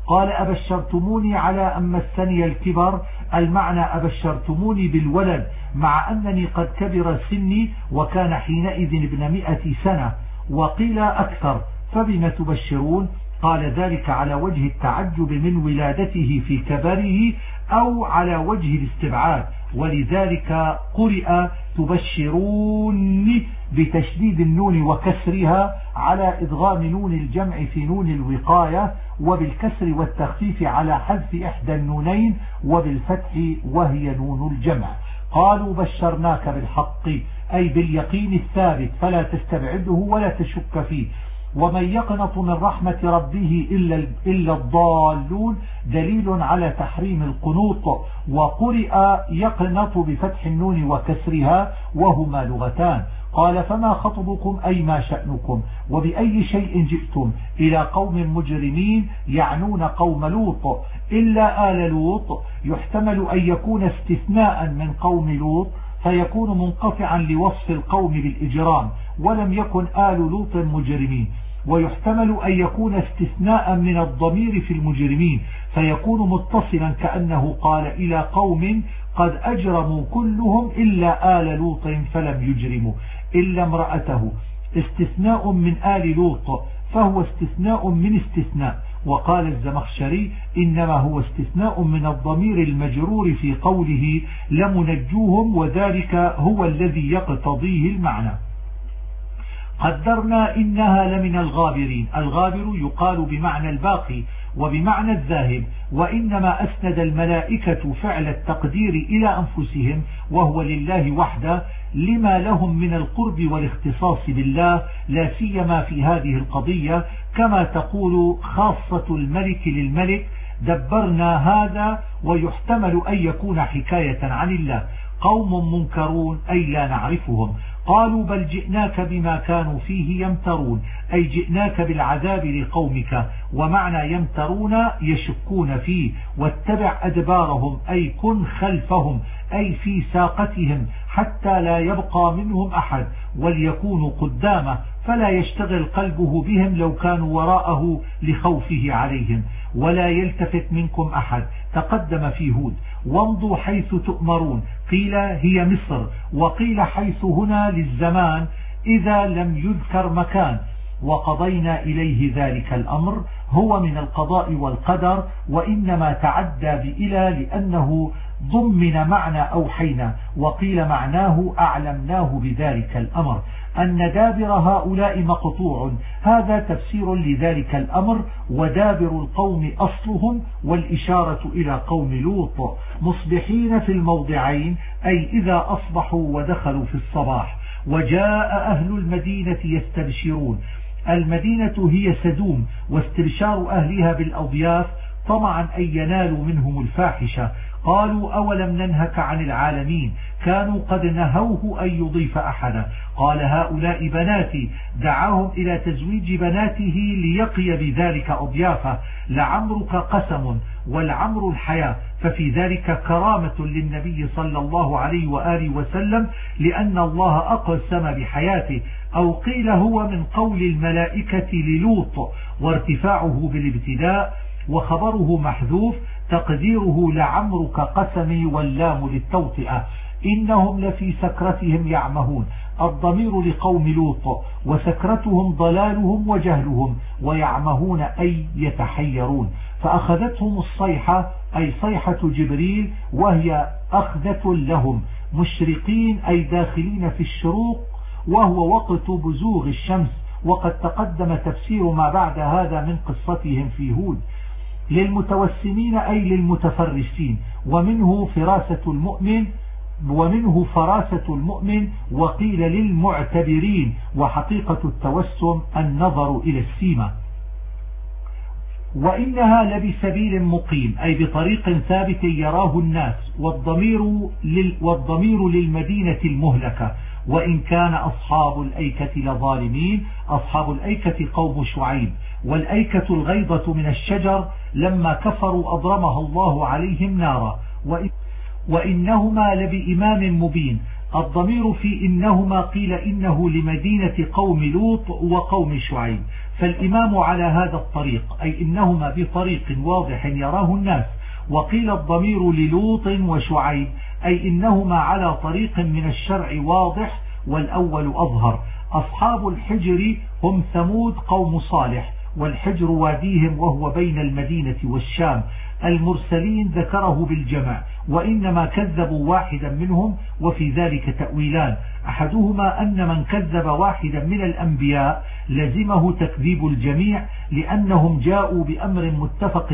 قال أبشرتموني على أن مسني الكبر، المعنى أبشرتموني بالولد مع أنني قد كبر سني وكان حينئذ ابن 100 سنة، وقيل أكثر، فبما تبشرون؟ قال ذلك على وجه التعجب من ولادته في كبره أو على وجه الاستبعاد، ولذلك قرئ تبشرون بتشديد النون وكسرها على إدغام نون الجمع في نون الوقاية، وبالكسر والتخفيف على حذف إحدى النونين وبالفتح وهي نون الجمع. قالوا بشرناك بالحق أي باليقين الثابت فلا تستبعده ولا تشك فيه. ومن يقنط من رحمة ربه إلا الضالون دليل على تحريم القنوط، وقرئ يقنط بفتح النون وكسرها وهما لغتان. قال فما خطبكم أي ما شأنكم وبأي شيء جئتم إلى قوم مجرمين يعنون قوم لوط إلا آل لوط، يحتمل أن يكون استثناء من قوم لوط فيكون منقطعا لوصف القوم بالإجرام ولم يكن آل لوط مجرمين، ويحتمل أن يكون استثناء من الضمير في المجرمين فيكون متصلا كأنه قال إلى قوم قد أجرموا كلهم إلا آل لوط فلم يجرموا إلا امرأته، استثناء من آل لوط فهو استثناء من استثناء. وقال الزمخشري إنما هو استثناء من الضمير المجرور في قوله لمنجوهم، وذلك هو الذي يقتضيه المعنى. قدرنا إنها لمن الغابرين، الغابر يقال بمعنى الباقي وبمعنى الذاهب، وإنما أسند الملائكة فعل التقدير إلى أنفسهم وهو لله وحده لما لهم من القرب والاختصاص بالله، لا سيما في هذه القضية، كما تقول خاصة الملك للملك دبرنا هذا، ويحتمل أن يكون حكاية عن الله. قوم منكرون أي لا نعرفهم. قالوا بل جئناك بما كانوا فيه يمترون أي جئناك بالعذاب لقومك، ومعنى يمترون يشكون فيه، واتبع أدبارهم أي كن خلفهم أي في ساقتهم حتى لا يبقى منهم أحد وليكونوا قدامه فلا يشتغل قلبه بهم لو كانوا وراءه لخوفه عليهم، ولا يلتفت منكم أحد تقدم في هود. وامضوا حيث تؤمرون قيل هي مصر، وقيل حيث هنا للزمان إذا لم يذكر مكان، وقضينا إليه ذلك الأمر هو من القضاء والقدر، وإنما تعدى بإلى لأنه ضمن معنى أوحينا، وقيل معناه أعلمناه بذلك الأمر أن دابر هؤلاء مقطوع، هذا تفسير لذلك الأمر، ودابر القوم أصلهم، والإشارة إلى قوم لوط مصبحين في الموضعين أي إذا أصبحوا ودخلوا في الصباح. وجاء أهل المدينة يستبشرون، المدينة هي سدوم، واستبشار أهلها بالأضياف طمعا أن ينالوا منهم الفاحشة. قالوا أولم ننهك عن العالمين، كانوا قد نهوه أن يضيف أحدا. قال هؤلاء بناتي، دعاهم إلى تزويج بناته ليقي بذلك أضيافه. لعمرك قسم والعمر الحياة، ففي ذلك كرامة للنبي صلى الله عليه وآله وسلم لأن الله أقسم بحياته، أو قيل هو من قول الملائكة للوط وارتفاعه بالابتداء، وخبره محذوف تقديره لعمرك قسمي واللام للتوطئة. إنهم لفي سكرتهم يعمهون، الضمير لقوم لوط، وسكرتهم ضلالهم وجهلهم، ويعمهون أي يتحيرون. فأخذتهم الصيحة أي صيحة جبريل، وهي أخذة لهم مشرقين أي داخلين في الشروق، وهو وقت بزوغ الشمس، وقد تقدم تفسير ما بعد هذا من قصتهم في هود. للمتوسمين أي للمتفرسين، ومنه فراسة المؤمن، وقيل للمعتبرين، وحقيقة التوسم النظر إلى السيمة. وإنها لبسبيل مقيم أي بطريق ثابت يراه الناس، والضمير للمدينة المهلكة. وإن كان أصحاب الأيكة لظالمين، أصحاب الأيكة قوم شعيب، والأيكة الغيضة من الشجر لما كفروا أضرمها الله عليهم نارا. وإنهما لبإمام مبين، الضمير في إنهما قيل إنه لمدينة قوم لوط وقوم شعيب، فالإمام على هذا الطريق، أي إنهما بطريق واضح يراه الناس. وقيل الضمير للوط وشعيب، أي إنهما على طريق من الشرع واضح، والأول أظهر. أصحاب الحجر هم ثمود قوم صالح، والحجر واديهم وهو بين المدينة والشام. المرسلين ذكره بالجمع، وإنما كذبوا واحدا منهم، وفي ذلك تأويلان. أحدهما أن من كذب واحدا من الأنبياء لزمه تكذيب الجميع، لأنهم جاءوا بأمر متفق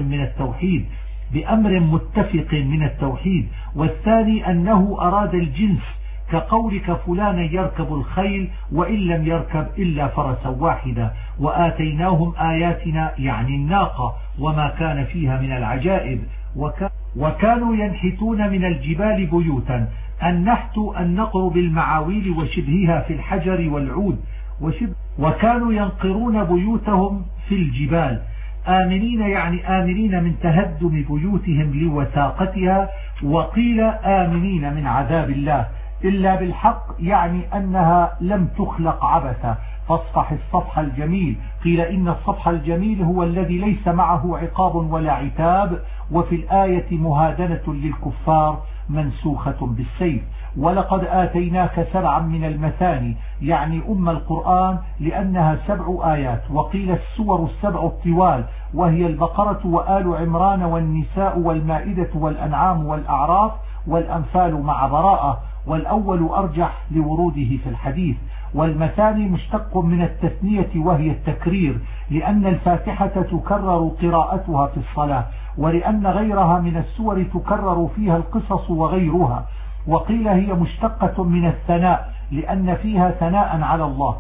من التوحيد. والثاني أنه أراد الجنس، كقولك فلان يركب الخيل وإن لم يركب إلا فرسا واحدا. وآتيناهم آياتنا يعني الناقة وما كان فيها من العجائب. وكانوا ينحتون من الجبال بيوتا. النحت النقر بالمعاويل وشبهها في الحجر والعود، وكانوا ينقرون بيوتهم في الجبال. آمنين يعني آمنين من تهدم بيوتهم لوثاقتها. وقيل آمنين من عذاب الله، إلا بالحق يعني أنها لم تخلق عبثا، فاصفح الصفح الجميل. قيل إن الصفح الجميل هو الذي ليس معه عقاب ولا عتاب. وفي الآية مهادنة للكفار منسوخة بالسيف. ولقد آتيناك 7 من المثاني يعني القرآن، لأنها 7 آيات. وقيل السور 7 الطوال، وهي البقرة وآل عمران والنساء والمائدة والأنعام والأعراف والأنفال مع براءة. والأول أرجح لوروده في الحديث. والمثاني مشتق من التثنية وهي التكرير، لأن الفاتحة تكرر قراءتها في الصلاة، ولأن غيرها من السور تكرر فيها القصص وغيرها. وقيل هي مشتقة من الثناء، لأن فيها ثناء على الله.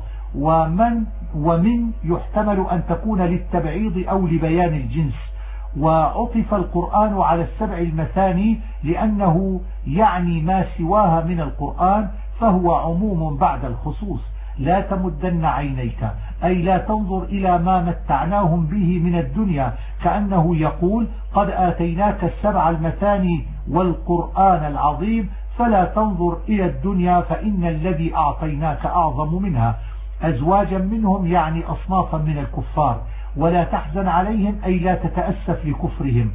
ومن يحتمل أن تكون للتبعيض أو لبيان الجنس. وعطف القرآن على 7 المثاني لأنه يعني ما سواها من القرآن، فهو عموم بعد الخصوص. لا تمدن عينيك، أي لا تنظر إلى ما متعناهم به من الدنيا، كأنه يقول قد آتيناك 7 المثاني والقرآن العظيم، فلا تنظر إلى الدنيا فإن الذي أعطيناك أعظم منها. أزواجا منهم يعني أصنافا من الكفار. ولا تحزن عليهم، أي لا تتأسف لكفرهم.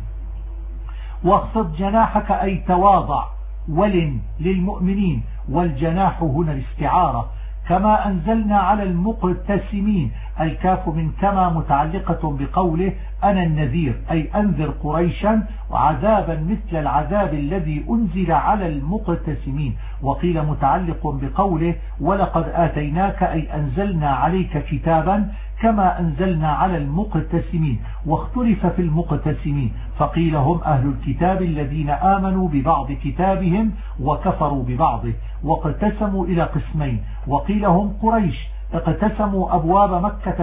واخفض جناحك، أي تواضع. ولن للمؤمنين، والجناح هنا الاستعارة. كما أنزلنا على المقتسمين، الكاف من كما متعلقة بقوله أنا النذير، أي أنذر قريشا وعذابا مثل العذاب الذي أنزل على المقتسمين. وقيل متعلق بقوله ولقد آتيناك، أي أنزلنا عليك كتابا كما أنزلنا على المقتسمين. واختلف في المقتسمين، فقيل هم أهل الكتاب الذين آمنوا ببعض كتابهم وكفروا ببعضه، واقتسموا إلى قسمين. وقيل هم قريش اقتسموا أبواب مكة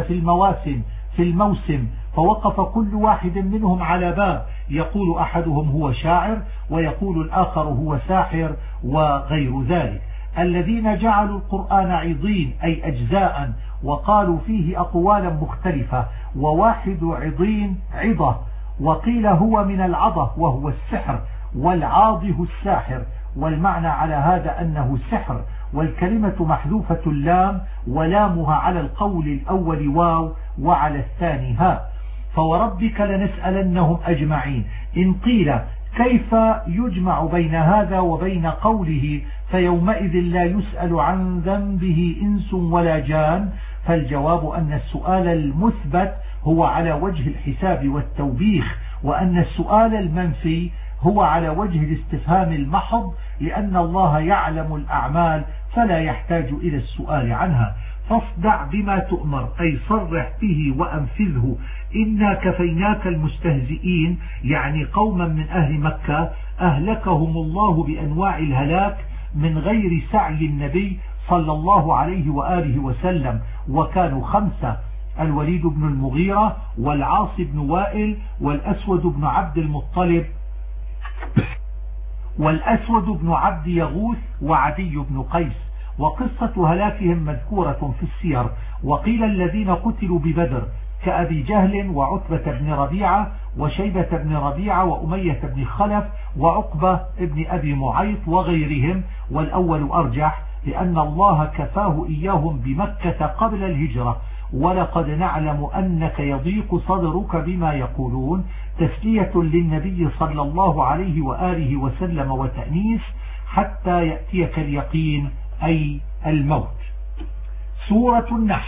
في الموسم، فوقف كل واحد منهم على باب، يقول أحدهم هو شاعر، ويقول الآخر هو ساحر، وغير ذلك. الذين جعلوا القرآن عضين، أي أجزاء، وقالوا فيه أقوالا مختلفة. وواحد عضين عضة. وقيل هو من العضة وهو السحر، والعاضه الساحر، والمعنى على هذا أنه سحر. والكلمة محذوفة اللام، ولامها على القول الأول واو، وعلى الثاني هاء. فوربك لنسألنهم أجمعين. إن قيل كيف يجمع بين هذا وبين قوله فيومئذ لا يسأل عن ذنبه إنس ولا جان، فالجواب أن السؤال المثبت هو على وجه الحساب والتوبيخ، وأن السؤال المنفي هو على وجه الاستفهام المحض، لأن الله يعلم الأعمال فلا يحتاج إلى السؤال عنها. فاصدع بما تؤمر، أي صرح به وأنفذه. إنا كفيناك المستهزئين، يعني قوما من أهل مكة أهلكهم الله بأنواع الهلاك من غير سعي النبي صلى الله عليه وآله وسلم، وكانوا 5: الوليد بن المغيرة، والعاص بن وائل، والأسود بن عبد المطلب، والأسود بن عبد يغوث، وعدي بن قيس. وقصة هلاكهم مذكورة في السير. وقيل الذين قتلوا ببدر كأبي جهل وعتبة بن ربيعة وشيبة بن ربيعة وأمية بن خلف وعقبة بن أبي معيط وغيرهم. والأول أرجح، لأن الله كفاه إياهم بمكة قبل الهجرة، ولقد نعلم أنك يضيق صدرك بما يقولون، تسلية للنبي صلى الله عليه وآله وسلم وتأنيس حتى يأتيك اليقين أي الموت. سورة النحل.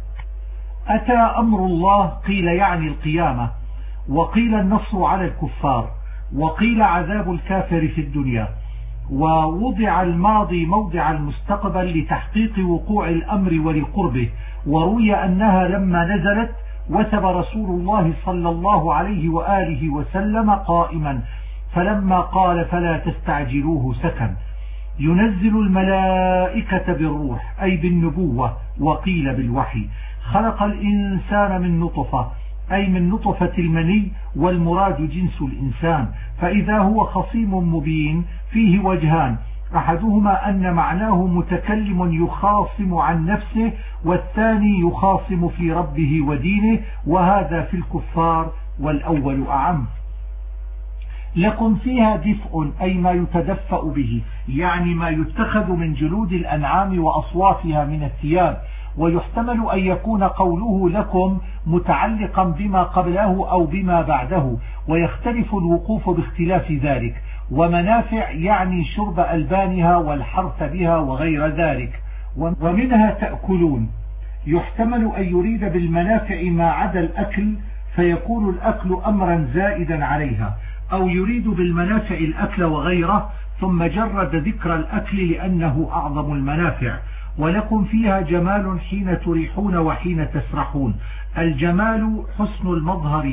أتى أمر الله، قيل يعني القيامة، وقيل النصر على الكفار، وقيل عذاب الكافر في الدنيا، ووضع الماضي موضع المستقبل لتحقيق وقوع الأمر ولقربه. وروي أنها لما نزلت وثب رسول الله صلى الله عليه وآله وسلم قائما، فلما قال فلا تستعجلوه سكن. ينزل الملائكة بالروح أي بالنبوة، وقيل بالوحي. خلق الإنسان من نطفة أي من نطفة المني، والمراد جنس الإنسان. فإذا هو خصيم مبين فيه وجهان، أحدهما أن معناه متكلم يخاصم عن نفسه، والثاني يخاصم في ربه ودينه، وهذا في الكفار والأول أعم. لكم فيها دفء أي ما يتدفأ به، يعني ما يتخذ من جلود الأنعام وأصوافها من الثياب. ويحتمل أن يكون قوله لكم متعلقا بما قبله أو بما بعده، ويختلف الوقوف باختلاف ذلك. ومنافع يعني شرب ألبانها والحرث بها وغير ذلك. ومنها تأكلون. يحتمل أن يريد بالمنافع ما عدا الأكل، فيكون الأكل أمرا زائدا عليها، أو يريد بالمنافع الأكل وغيره، ثم جرد ذكر الأكل لأنه أعظم المنافع. ولكم فيها جمال حين تريحون وحين تسرحون. الجمال حسن المظهر،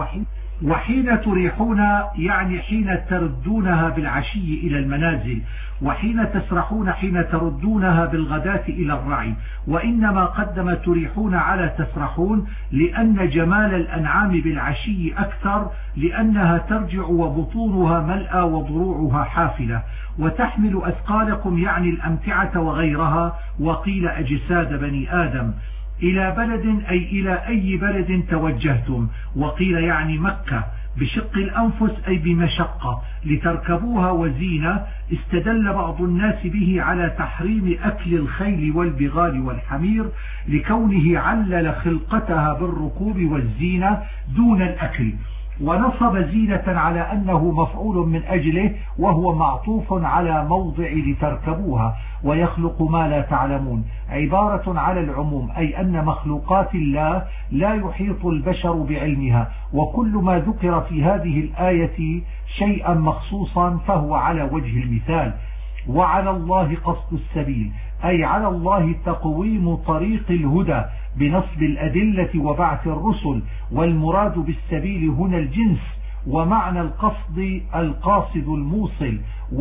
وحين تريحون يعني حين تردونها بالعشي إلى المنازل، وحين تسرحون حين تردونها بالغداة إلى الرعي. وإنما قدم تريحون على تسرحون لأن جمال الأنعام بالعشي أكثر، لأنها ترجع وبطونها ملأى وضروعها حافلة. وتحمل أثقالكم يعني الأمتعة وغيرها، وقيل أجساد بني آدم. إلى بلد أي إلى أي بلد توجهتم، وقيل يعني مكة. بشق الأنفس أي بمشقة لتركبوها وزينة. استدل بعض الناس به على تحريم أكل الخيل والبغال والحمير، لكونه علل خلقتها بالركوب والزينة دون الأكل، ونصب زينة على أنه مفعول من أجله، وهو معطوف على موضع لتركبوها. ويخلق ما لا تعلمون عبارة على العموم، أي أن مخلوقات الله لا يحيط البشر بعلمها، وكل ما ذكر في هذه الآية شيئا مخصوصا فهو على وجه المثال. وعلى الله قصد السبيل، أي على الله تقويم طريق الهدى بنصب الأدلة وبعث الرسل. والمراد بالسبيل هنا الجنس، ومعنى القصد القاصد الموصل،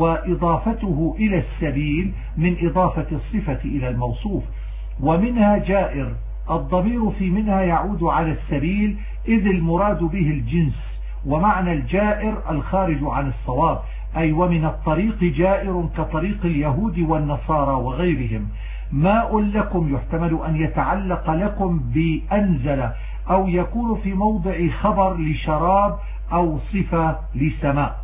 وإضافته إلى السبيل من إضافة الصفة إلى الموصوف. ومنها جائر، الضمير في منها يعود على السبيل، إذ المراد به الجنس. ومعنى الجائر الخارج عن الصواب، أي ومن الطريق جائر كطريق اليهود والنصارى وغيرهم. ماء لكم يحتمل أن يتعلق لكم بأنزل، أو يكون في موضع خبر لشراب أو صفة لسماء.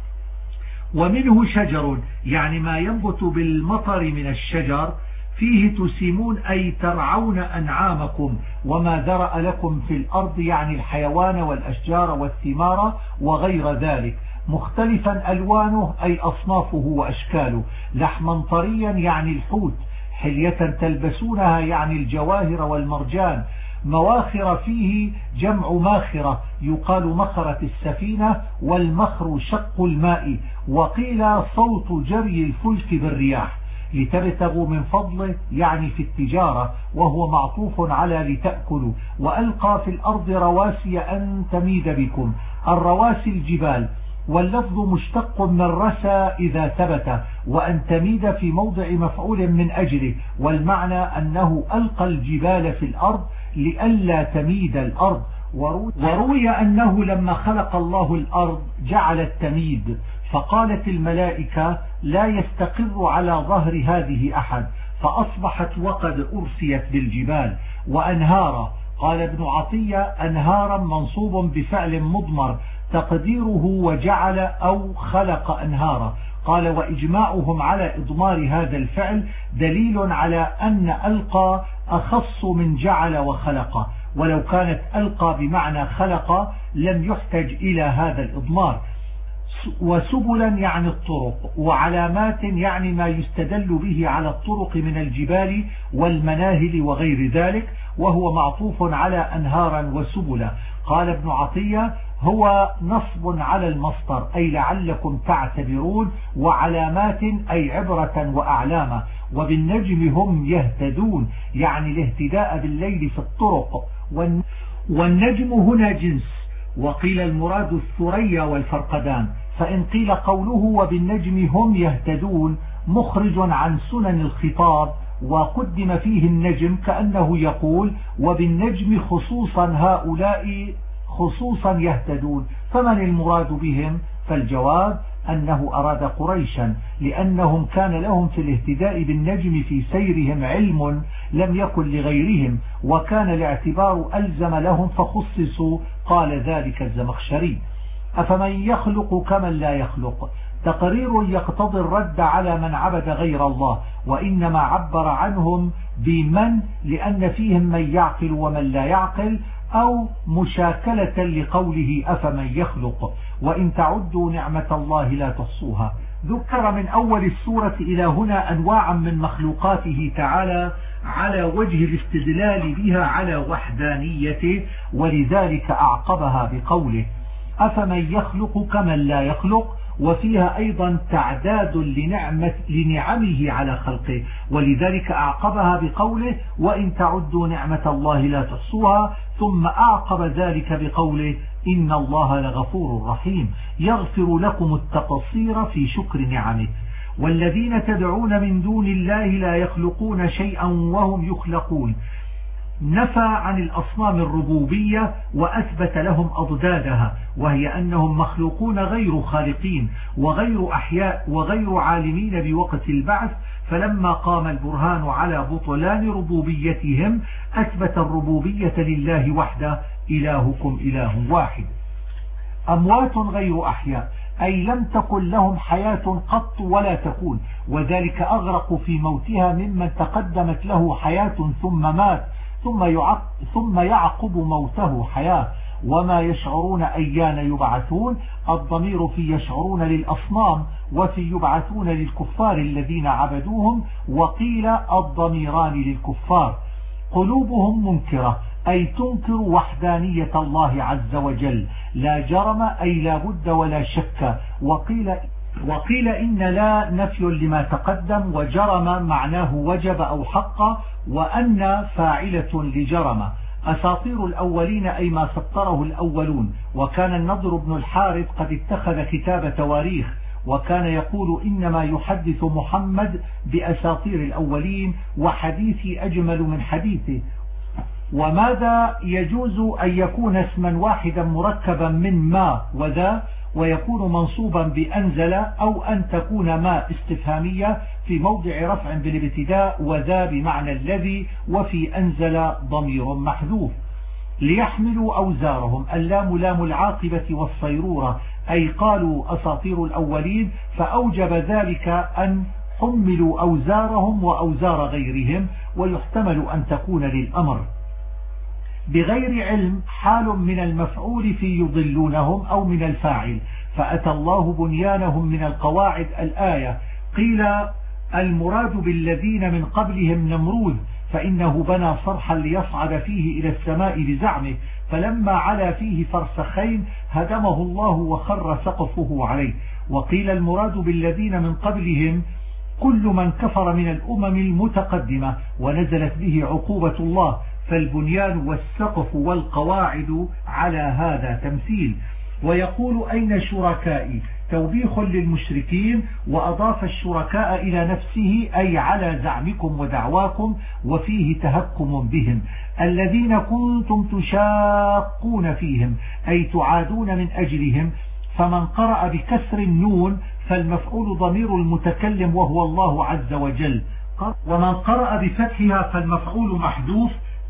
ومنه شجر يعني ما ينبت بالمطر من الشجر، فيه تسيمون أي ترعون أنعامكم وما ذرأ لكم في الأرض، يعني الحيوان والأشجار والثمار وغير ذلك، مختلفا ألوانه أي أصنافه وأشكاله. لحما طريا يعني الحوت، حلية تلبسونها يعني الجواهر والمرجان. مواخر فيه جمع ماخرة، يقال مخرة السفينة، والمخر شق الماء. وقيل صوت جري الفلك بالرياح. لتبتغوا من فضله يعني في التجارة، وهو معطوف على لتأكلوا. وألقى في الأرض رواسي أن تميد بكم، الرواسي الجبال. واللفظ مشتق من رسى إذا ثبت، وأن تميد في موضع مفعول من أجله، والمعنى أنه ألقى الجبال في الأرض لئلا تميد الأرض. وروي أنه لما خلق الله الأرض جعل التميد، فقالت الملائكة لا يستقر على ظهر هذه أحد، فأصبحت وقد أرسيت بالجبال. وأنهارا، قال ابن عطية أنهارا منصوب بفعل مضمر تقديره وجعل أو خلق أنهارا. قال وإجماعهم على إضمار هذا الفعل دليل على أن ألقى أخص من جعل وخلق، ولو كانت ألقى بمعنى خلق لم يحتج إلى هذا الإضمار. وسبلا يعني الطرق، وعلامات يعني ما يستدل به على الطرق من الجبال والمناهل وغير ذلك، وهو معطوف على أنهارا وسبلا. قال ابن عطية: هو نصب على المصدر، أي لعلكم تعتبرون، وعلامات أي عبرة وأعلاما. وبالنجم هم يهتدون، يعني الاهتداء بالليل في الطرق. والنجم هنا جنس، وقيل المراد الثريا والفرقدان. فإن قيل قوله وبالنجم هم يهتدون مخرج عن سنن الخطاب وقدم فيه النجم، كأنه يقول وبالنجم خصوصا هؤلاء خصوصا يهتدون، فمن المراد بهم؟ فالجواب أنه أراد قريشا، لأنهم كان لهم في الاهتداء بالنجم في سيرهم علم لم يكن لغيرهم، وكان الاعتبار ألزم لهم فخصصوا. قال ذلك الزمخشري: أفمن يخلق كمن لا يخلق، تقرير يقتضي الرد على من عبد غير الله، وإنما عبر عنهم بمن لأن فيهم من يعقل ومن لا يعقل، أو مشاكلة لقوله أفمن يخلق. وإن تعدوا نعمة الله لا تحصوها. ذكر من أول السورة إلى هنا أنواعا من مخلوقاته تعالى على وجه الاستدلال بها على وحدانيته، ولذلك أعقبها بقوله أفمن يخلق كمن لا يخلق، وفيها أيضا تعداد لنعمه على خلقه، ولذلك أعقبها بقوله وإن تعدوا نعمة الله لا تحصوها، ثم أعقب ذلك بقوله إن الله لغفور رحيم يغفر لكم التقصير في شكر نعمه. والذين تدعون من دون الله لا يخلقون شيئا وهم يخلقون، نفى عن الأصنام الربوبية وأثبت لهم أضدادها، وهي أنهم مخلوقون غير خالقين وغير أحياء وغير عالمين بوقت البعث. فلما قام البرهان على بطلان ربوبيتهم أثبت الربوبية لله وحده إلهكم إله واحد. أموات غير أحياء، أي لم تكن لهم حياة قط ولا تكون، وذلك أغرق في موتها ممن تقدمت له حياة ثم مات ثم يعقب موته حياة. وما يشعرون أيان يبعثون، الضمير في يشعرون للأصنام، وفي يبعثون للكفار الذين عبدوهم، وقيل الضميران للكفار. قلوبهم منكرة، أي تنكر وحدانية الله عز وجل، لا جرم أي لا بد ولا شك. وقيل إن لا نفي لما تقدم، وجرم معناه وجب أو حق، وأن فاعلة لجرم. أساطير الأولين أي ما سطره الأولون. وكان النضر بن الحارث قد اتخذ كتاب تواريخ، وكان يقول إنما يحدث محمد بأساطير الأولين، وحديثي أجمل من حديثه. وماذا يجوز أن يكون اسما واحدا مركبا من ما وذا، ويكون منصوبا بأنزل، أو أن تكون ما استفهامية في موضع رفع بالابتداء، وذا بمعنى الذي، وفي أنزل ضمير محذوف. ليحملوا أوزارهم، اللام لام العاقبة والصيرورة، أي قالوا أساطير الأولين، فأوجب ذلك أن حملوا أوزارهم وأوزار غيرهم، ويحتمل أن تكون للأمر. بغير علم حال من المفعول في يضلونهم أو من الفاعل، فأتى الله بنيانهم من القواعد الآية. قيل المراد بالذين من قبلهم نمرود، فإنه بنى صرحا ليصعد فيه إلى السماء بزعمه، فلما علا فيه فرسخين هدمه الله وخر سقفه عليه. وقيل المراد بالذين من قبلهم كل من كفر من الأمم المتقدمة، ونزلت به عقوبة الله، فالبنيان والسقف والقواعد على هذا تمثيل. ويقول أين شركائي، توبيخ للمشركين، وأضاف الشركاء إلى نفسه أي على زعمكم ودعواكم، وفيه تهكم بهم. الذين كنتم تشاقون فيهم، أي تعادون من أجلهم. فمن قرأ بكسر النون فالمفعول ضمير المتكلم وهو الله عز وجل، ومن قرأ بفتحها فالمفعول محذوف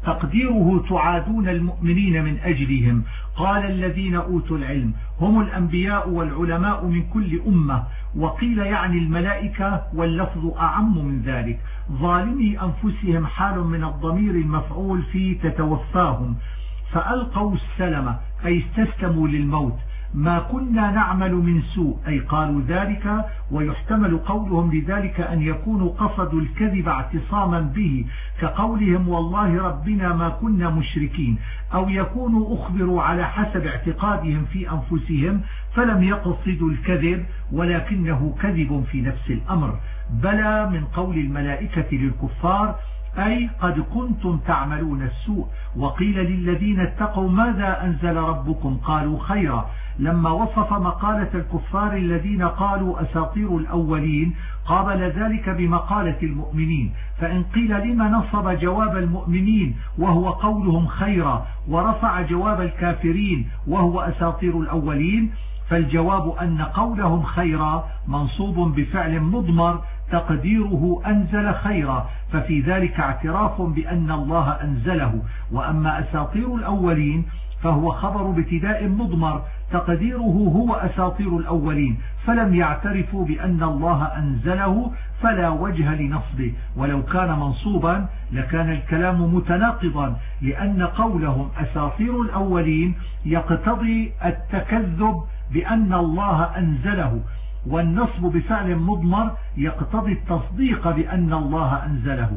تقديره تعادون المؤمنين من أجلهم. قال الذين أوتوا العلم هم الأنبياء والعلماء من كل أمة، وقيل يعني الملائكة واللفظ أعم من ذلك. ظالمي أنفسهم حال من الضمير المفعول في تتوفاهم، فألقوا السلم أي استسلموا للموت. ما كنا نعمل من سوء أي قالوا ذلك، ويحتمل قولهم لذلك أن يكونوا قصدوا الكذب اعتصاما به كقولهم والله ربنا ما كنا مشركين، أو يكونوا أخبروا على حسب اعتقادهم في أنفسهم فلم يقصدوا الكذب ولكنه كذب في نفس الأمر. بلى من قول الملائكة للكفار أي قد كنتم تعملون السوء. وقيل للذين اتقوا ماذا أنزل ربكم قالوا خيرا، لما وصف مقالة الكفار الذين قالوا أساطير الأولين قابل ذلك بمقالة المؤمنين. فإن قيل لما نصب جواب المؤمنين وهو قولهم خيرا ورفع جواب الكافرين وهو أساطير الأولين، فالجواب أن قولهم خيرا منصوب بفعل مضمر تقديره أنزل خيرا، ففي ذلك اعتراف بأن الله أنزله. وأما أساطير الأولين فهو خبر ابتداء مضمر تقديره هو أساطير الأولين، فلم يعترفوا بأن الله أنزله فلا وجه لنصبه. ولو كان منصوبا لكان الكلام متناقضا، لأن قولهم أساطير الأولين يقتضي التكذب بأن الله أنزله، والنصب بفعل مضمر يقتضي التصديق بأن الله أنزله.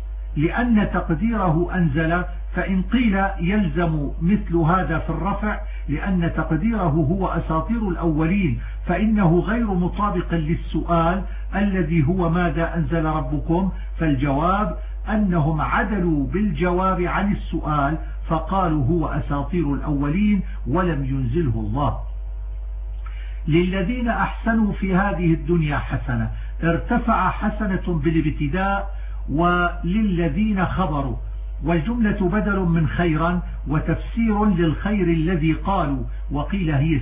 لأن تقديره أنزل، فإن قيل يلزم مثل هذا في الرفع لأن تقديره هو أساطير الأولين، فإنه غير مطابق للسؤال الذي هو ماذا أنزل ربكم، فالجواب أنهم عدلوا بالجواب عن السؤال فقالوا هو أساطير الأولين ولم ينزله الله. للذين أحسنوا في هذه الدنيا حسنة، ارتفع حسنة بالابتداء وللذين خبروا، والجملة بدل من خيرا وتفسير للخير الذي قالوا، وقيل هي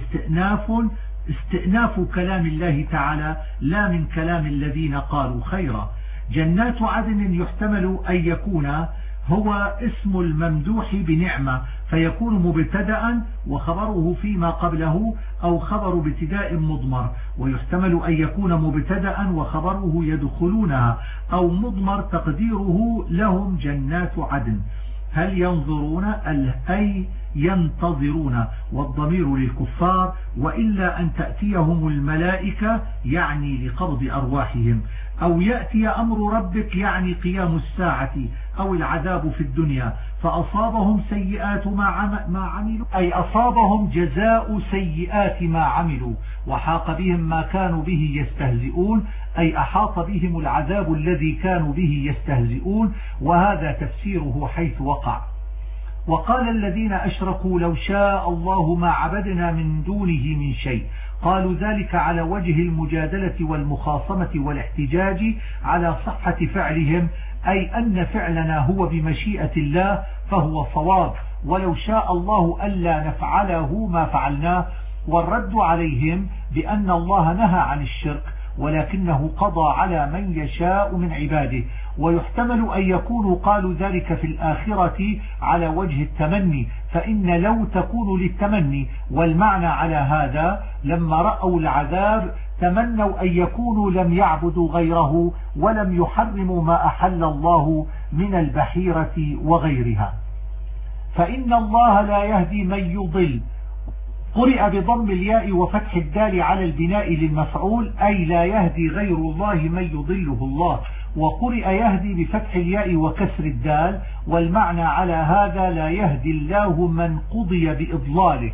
استئناف كلام الله تعالى لا من كلام الذين قالوا خيرا. جنات عدن يحتمل أن يكون هو اسم الممدوح بنعمة فيكون مبتدأ وخبره فيما قبله، أو خبر ابتداء مضمر، ويحتمل أن يكون مبتدأ وخبره يدخلونها، أو مضمر تقديره لهم جنات عدن. هل ينظرون أي ينتظرون، والضمير للكفار، وإلا أن تأتيهم الملائكة يعني لقبض أرواحهم، أو يأتي أمر ربك يعني قيام الساعة أو العذاب في الدنيا، فأصابهم سيئات ما عملوا أي أصابهم جزاء سيئات ما عملوا، وحاق بهم ما كانوا به يستهزئون أي أحاط بهم العذاب الذي كانوا به يستهزئون، وهذا تفسيره حيث وقع. وقال الذين أشركوا لو شاء الله ما عبدنا من دونه من شيء، قالوا ذلك على وجه المجادلة والمخاصمة والاحتجاج على صحة فعلهم، أي أن فعلنا هو بمشيئة الله فهو صواب، ولو شاء الله ألا نفعله ما فعلناه. والرد عليهم بأن الله نهى عن الشرك ولكنه قضى على من يشاء من عباده، ويحتمل أن يكونوا قالوا ذلك في الآخرة على وجه التمني، فإن لو تكون للتمني، والمعنى على هذا لما رأوا العذاب تمنوا أن يكونوا لم يعبدوا غيره ولم يحرموا ما أحل الله من البحيرة وغيرها. فإن الله لا يهدي من يضل، قرئ بضم الياء وفتح الدال على البناء للمفعول، أي لا يهدي غير الله من يضله الله، وقرئ يهدي بفتح الياء وكسر الدال، والمعنى على هذا لا يهدي الله من قضي بإضلاله.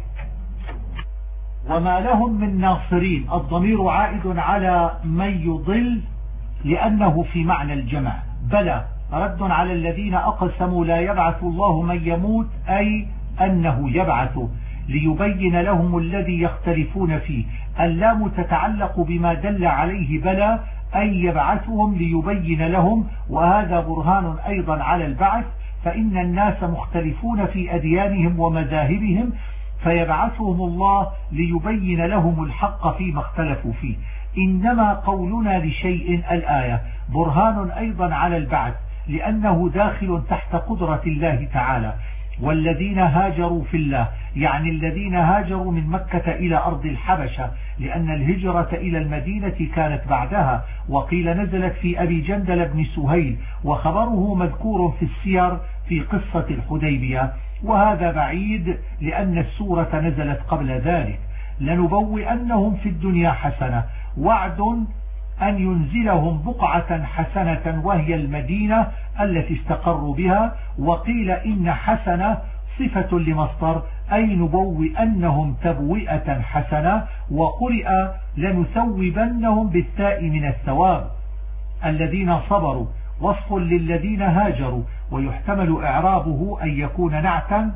وما لهم من ناصرين، الضمير عائد على من يضل لأنه في معنى الجمع. بلى رد على الذين أقسموا لا يبعث الله من يموت، أي أنه يبعث ليبين لهم الذي يختلفون فيه. اللام تتعلق بما دل عليه بلى، أي يبعثهم ليبين لهم، وهذا برهان أيضا على البعث، فإن الناس مختلفون في أديانهم ومذاهبهم، فيبعثهم الله ليبين لهم الحق فيما اختلفوا فيه. إنما قولنا لشيء الآية برهان أيضا على البعث، لأنه داخل تحت قدرة الله تعالى. والذين هاجروا في الله يعني الذين هاجروا من مكة إلى أرض الحبشة، لأن الهجرة إلى المدينة كانت بعدها، وقيل نزلت في أبي جندل بن سهيل، وخبره مذكور في السير في قصة الحديبية، وهذا بعيد لأن السورة نزلت قبل ذلك. لنبوئنهم في الدنيا حسنة، وعد أن ينزلهم بقعة حسنة وهي المدينة التي استقروا بها. وقيل إن حسنة صفة لمصدر أي نبوئنهم تبوئة حسنة، وقرئ لنثوبنهم بالتاء من الثواب الذين صبروا، وصف للذين هاجروا، ويحتمل إعرابه أن يكون نعتا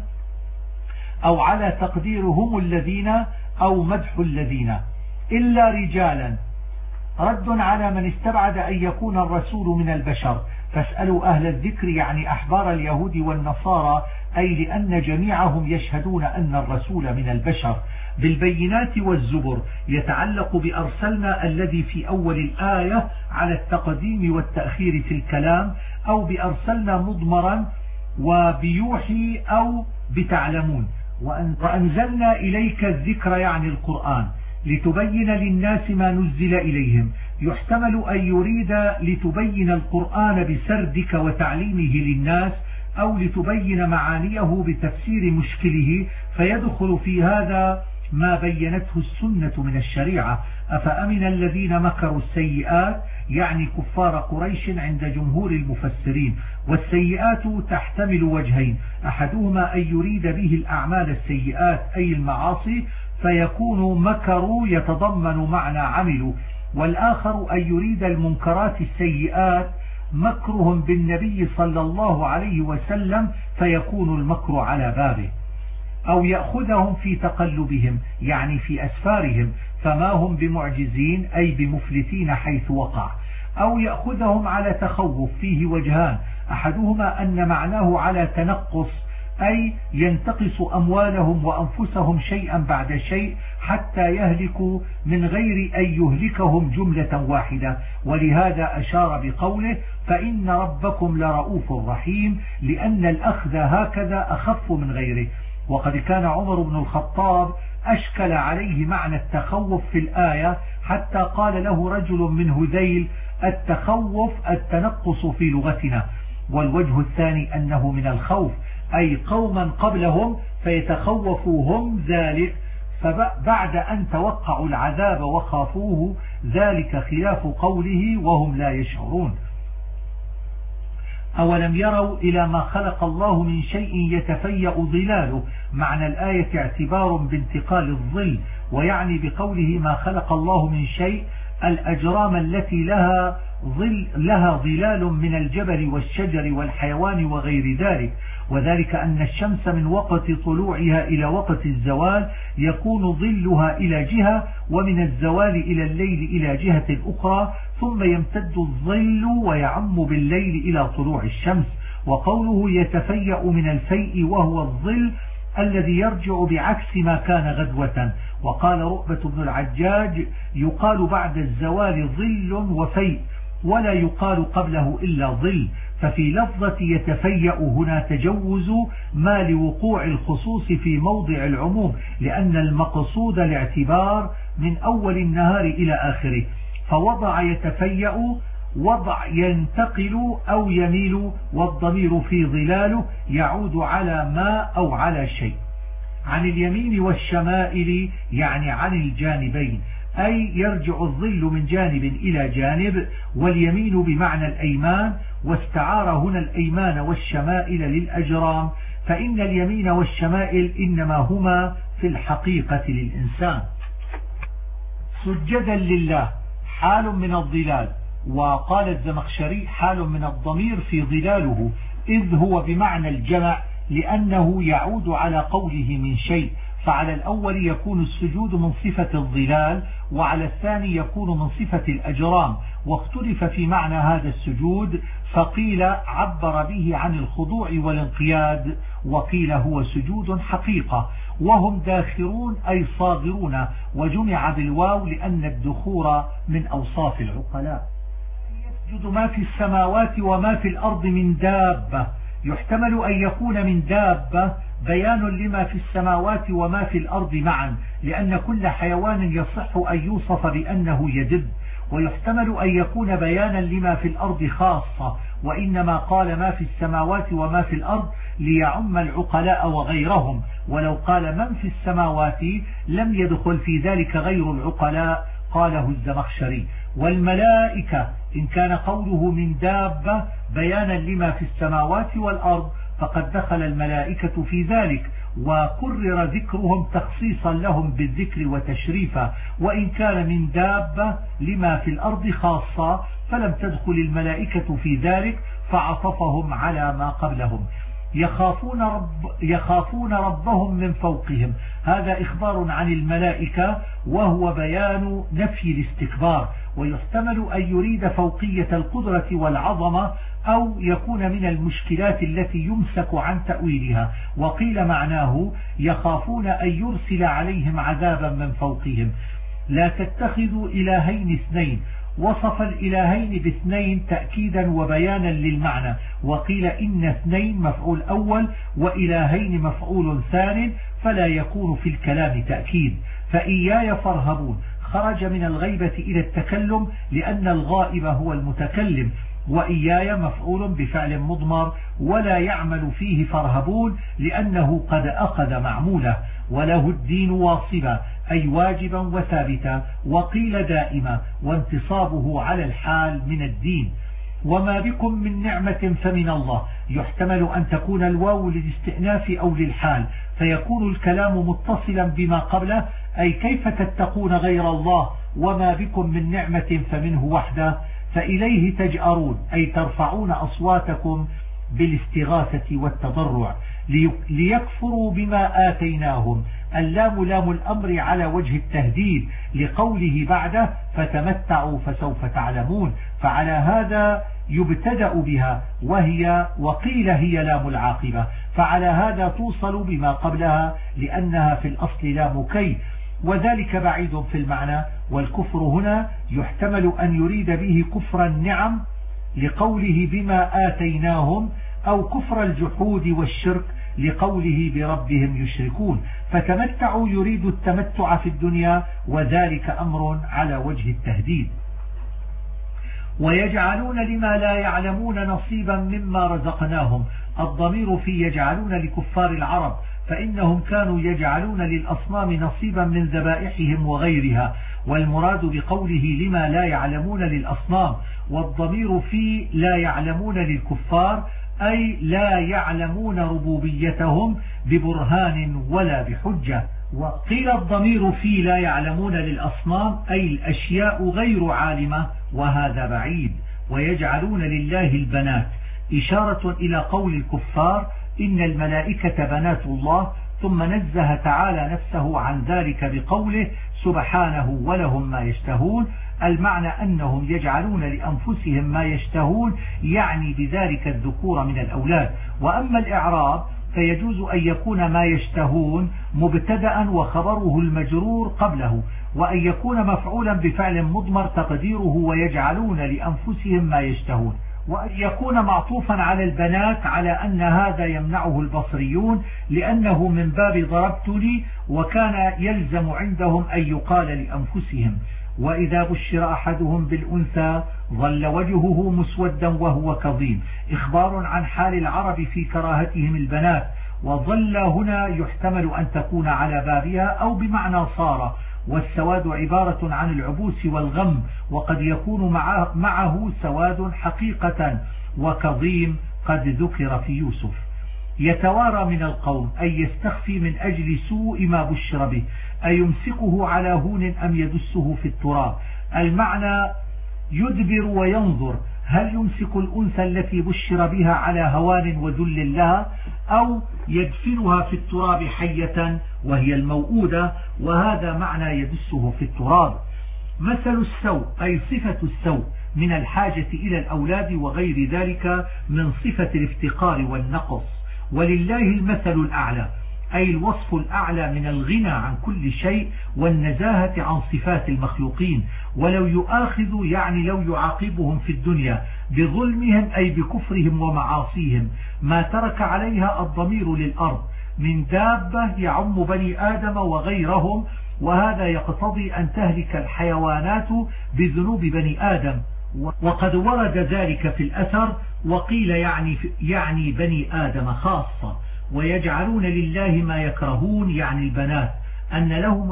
أو على تقدير هم الذين أو مدح الذين. إلا رجالا رد على من استبعد أن يكون الرسول من البشر، فاسألوا أهل الذكر يعني أحبار اليهود والنصارى، أي لأن جميعهم يشهدون أن الرسول من البشر. بالبينات والزبر يتعلق بأرسلنا الذي في أول الآية على التقديم والتأخير في الكلام، أو بأرسلنا مضمرا وبيوحي أو بتعلمون. وأنزلنا إليك الذكر يعني القرآن لتبين للناس ما نزل إليهم. يحتمل أن يريد لتبين القرآن بسردك وتعليمه للناس، أو لتبين معانيه بتفسير مشكله، فيدخل في هذا ما بينته السنة من الشريعة. أفأمن الذين مكروا السيئات يعني كفار قريش عند جمهور المفسرين. والسيئات تحتمل وجهين، أحدهما أن يريد به الأعمال السيئات أي المعاصي فيكون مكروا يتضمن معنى عملوا، والآخر أن يريد المنكرات السيئات مكرهم بالنبي صلى الله عليه وسلم فيكون المكر على بابه. أو يأخذهم في تقلبهم يعني في أسفارهم فما هم بمعجزين أي بمفلتين حيث وقع. أو يأخذهم على تخوف فيه وجهان، أحدهما أن معناه على تنقص أي ينتقص أموالهم وأنفسهم شيئا بعد شيء حتى يهلكوا من غير أن يهلكهم جملة واحدة، ولهذا أشار بقوله فإن ربكم لرؤوف رحيم، لأن الأخذ هكذا أخف من غيره. وقد كان عمر بن الخطاب أشكل عليه معنى التخوف في الآية حتى قال له رجل من هذيل التخوف التنقص في لغتنا. والوجه الثاني أنه من الخوف أي قوما قبلهم فيتخوفوا هم ذلك، فبعد أن توقعوا العذاب وخافوه، ذلك خلاف قوله وهم لا يشعرون. أولم يروا إلى ما خلق الله من شيء يتفيأ ظلاله. معنى الآية اعتبار بانتقال الظل، ويعني بقوله ما خلق الله من شيء الأجرام التي لها ظلال من الجبل والشجر والحيوان وغير ذلك. وذلك أن الشمس من وقت طلوعها إلى وقت الزوال يكون ظلها إلى جهة، ومن الزوال إلى الليل إلى جهة أخرى، ثم يمتد الظل ويعم بالليل إلى طلوع الشمس. وقوله يتفيأ من الفيء وهو الظل الذي يرجع بعكس ما كان غدوة. وقال رؤبة بن العجاج يقال بعد الزوال ظل وفيء ولا يقال قبله إلا ظل، ففي لفظة يتفيأ هنا تجوز ما لوقوع الخصوص في موضع العموم، لأن المقصود الاعتبار من أول النهار إلى آخره. فوضع يتفيأ وضع ينتقل أو يميل، والضمير في ظلاله يعود على ما أو على شيء. عن اليمين والشمائل يعني عن الجانبين، أي يرجع الظل من جانب إلى جانب، واليمين بمعنى الأيمان، واستعار هنا الأيمان والشمائل للأجرام، فإن اليمين والشمائل إنما هما في الحقيقة للإنسان. سجدا لله حال من الظلال. وقال الزمخشري حال من الضمير في ظلاله، إذ هو بمعنى الجمع لأنه يعود على قوله من شيء، فعلى الأول يكون السجود من صفة الظلال، وعلى الثاني يكون من صفة الأجرام. واختلف في معنى هذا السجود، فقيل عبر به عن الخضوع والانقياد، وقيل هو سجود حقيقة. وهم داخرون أي صاغرون، وجمع بالواو لأن الدخور من أوصاف العقلاء. يوجد ما في السماوات وما في الأرض من دابة. يحتمل أن يكون من دابة بيان لما في السماوات وما في الأرض معا، لأن كل حيوان يصح أن يوصف بأنه يدب. ويحتمل أن يكون بيانا لما في الأرض خاصة، وإنما قال ما في السماوات وما في الأرض ليعم العقلاء وغيرهم، ولو قال من في السماوات لم يدخل في ذلك غير العقلاء، قاله الزمخشري. والملائكة إن كان قوله من دابة بيانا لما في السماوات والأرض فقد دخل الملائكة في ذلك، وكرر ذكرهم تخصيصا لهم بالذكر وتشريفا. وإن كان من دابة لما في الأرض خاصة فلم تدخل الملائكة في ذلك، فعطفهم على ما قبلهم. يخافون ربهم من فوقهم، هذا إخبار عن الملائكة وهو بيان نفي الاستكبار. ويحتمل أن يريد فوقية القدرة والعظمة، أو يكون من المشكلات التي يمسك عن تأويلها. وقيل معناه يخافون أن يرسل عليهم عذابا من فوقهم. لا تتخذوا إلهين اثنين، وصف الإلهين باثنين تأكيدا وبيانا للمعنى. وقيل إن اثنين مفعول أول وإلهين مفعول ثان، فلا يكون في الكلام تأكيد. فإياي فارهبون خرج من الغيبة إلى التكلم لأن الغائب هو المتكلم، وإياي مفعول بفعل مضمر ولا يعمل فيه فارهبون لأنه قد أخذ معموله. وله الدين واصبا أي واجبا وثابتا، وقيل دائما، وانتصابه على الحال من الدين. وما بكم من نعمة فمن الله. يحتمل أن تكون الواو للاستئناف أو للحال، فيكون الكلام متصلا بما قبله، أي كيف تتقون غير الله وما بكم من نعمة فمنه وحده، فإليه تجأرون أي ترفعون أصواتكم بالاستغاثة والتضرع. ليكفروا بما آتيناهم، اللام لام الأمر على وجه التهديد لقوله بعده فتمتعوا فسوف تعلمون، فعلى هذا يبتدأ بها وقيل هي لام العاقبة، فعلى هذا توصل بما قبلها لأنها في الأصل لام كي، وذلك بعيد في المعنى. والكفر هنا يحتمل أن يريد به كفر النعم لقوله بما آتيناهم، أو كفر الجحود والشرك لقوله بربهم يشركون. فتمتعوا يريد التمتع في الدنيا، وذلك أمر على وجه التهديد. ويجعلون لما لا يعلمون نصيبا مما رزقناهم. الضمير في يجعلون لكفار العرب، فإنهم كانوا يجعلون للأصنام نصيبا من ذبائحهم وغيرها، والمراد بقوله لما لا يعلمون للأصنام. والضمير في لا يعلمون للكفار أي لا يعلمون ربوبيتهم ببرهان ولا بحجة. وقيل الضمير في لا يعلمون للأصنام أي الأشياء غير عالمة، وهذا بعيد. ويجعلون لله البنات إشارة إلى قول الكفار إن الملائكة بنات الله، ثم نزه تعالى نفسه عن ذلك بقوله سبحانه ولهم ما يشتهون. المعنى أنهم يجعلون لأنفسهم ما يشتهون، يعني بذلك الذكور من الأولاد. وأما الإعراب فيجوز أن يكون ما يشتهون مبتدأ وخبره المجرور قبله، وأن يكون مفعولا بفعل مضمر تقديره ويجعلون لأنفسهم ما يشتهون، وأن يكون معطوفا على البنات على أن هذا يمنعه البصريون لأنه من باب ضربت لي، وكان يلزم عندهم أن يقال لأنفسهم. وإذا بشر أحدهم بالأنثى ظل وجهه مسودا وهو كظيم، إخبار عن حال العرب في كراهتهم البنات. وظل هنا يحتمل أن تكون على بابها أو بمعنى صار، والسواد عبارة عن العبوس والغم، وقد يكون معه سواد حقيقة، وكظيم قد ذكر في يوسف. يتوارى من القوم أي يستخفي من أجل سوء ما بشر به، أي يمسكه على هون أم يدسه في التراب. المعنى يدبر وينظر، هل يمسك الأنثى التي بشر بها على هوان وذل لها، أو يدفنها في التراب حية وهي الموؤودة، وهذا معنى يدسه في التراب. مثل السوء أي صفة السوء من الحاجة إلى الأولاد وغير ذلك من صفة الافتقار والنقص. ولله المثل الأعلى أي الوصف الأعلى من الغنى عن كل شيء والنزاهة عن صفات المخلوقين. ولو يؤاخذ يعني لو يعاقبهم في الدنيا بظلمهم أي بكفرهم ومعاصيهم ما ترك عليها الضمير للأرض من دابة يعم بني آدم وغيرهم، وهذا يقتضي أن تهلك الحيوانات بذنوب بني آدم. وقد ورد ذلك في الأثر، وقيل يعني بني آدم خاصة. ويجعلون لله ما يكرهون يعني البنات، أن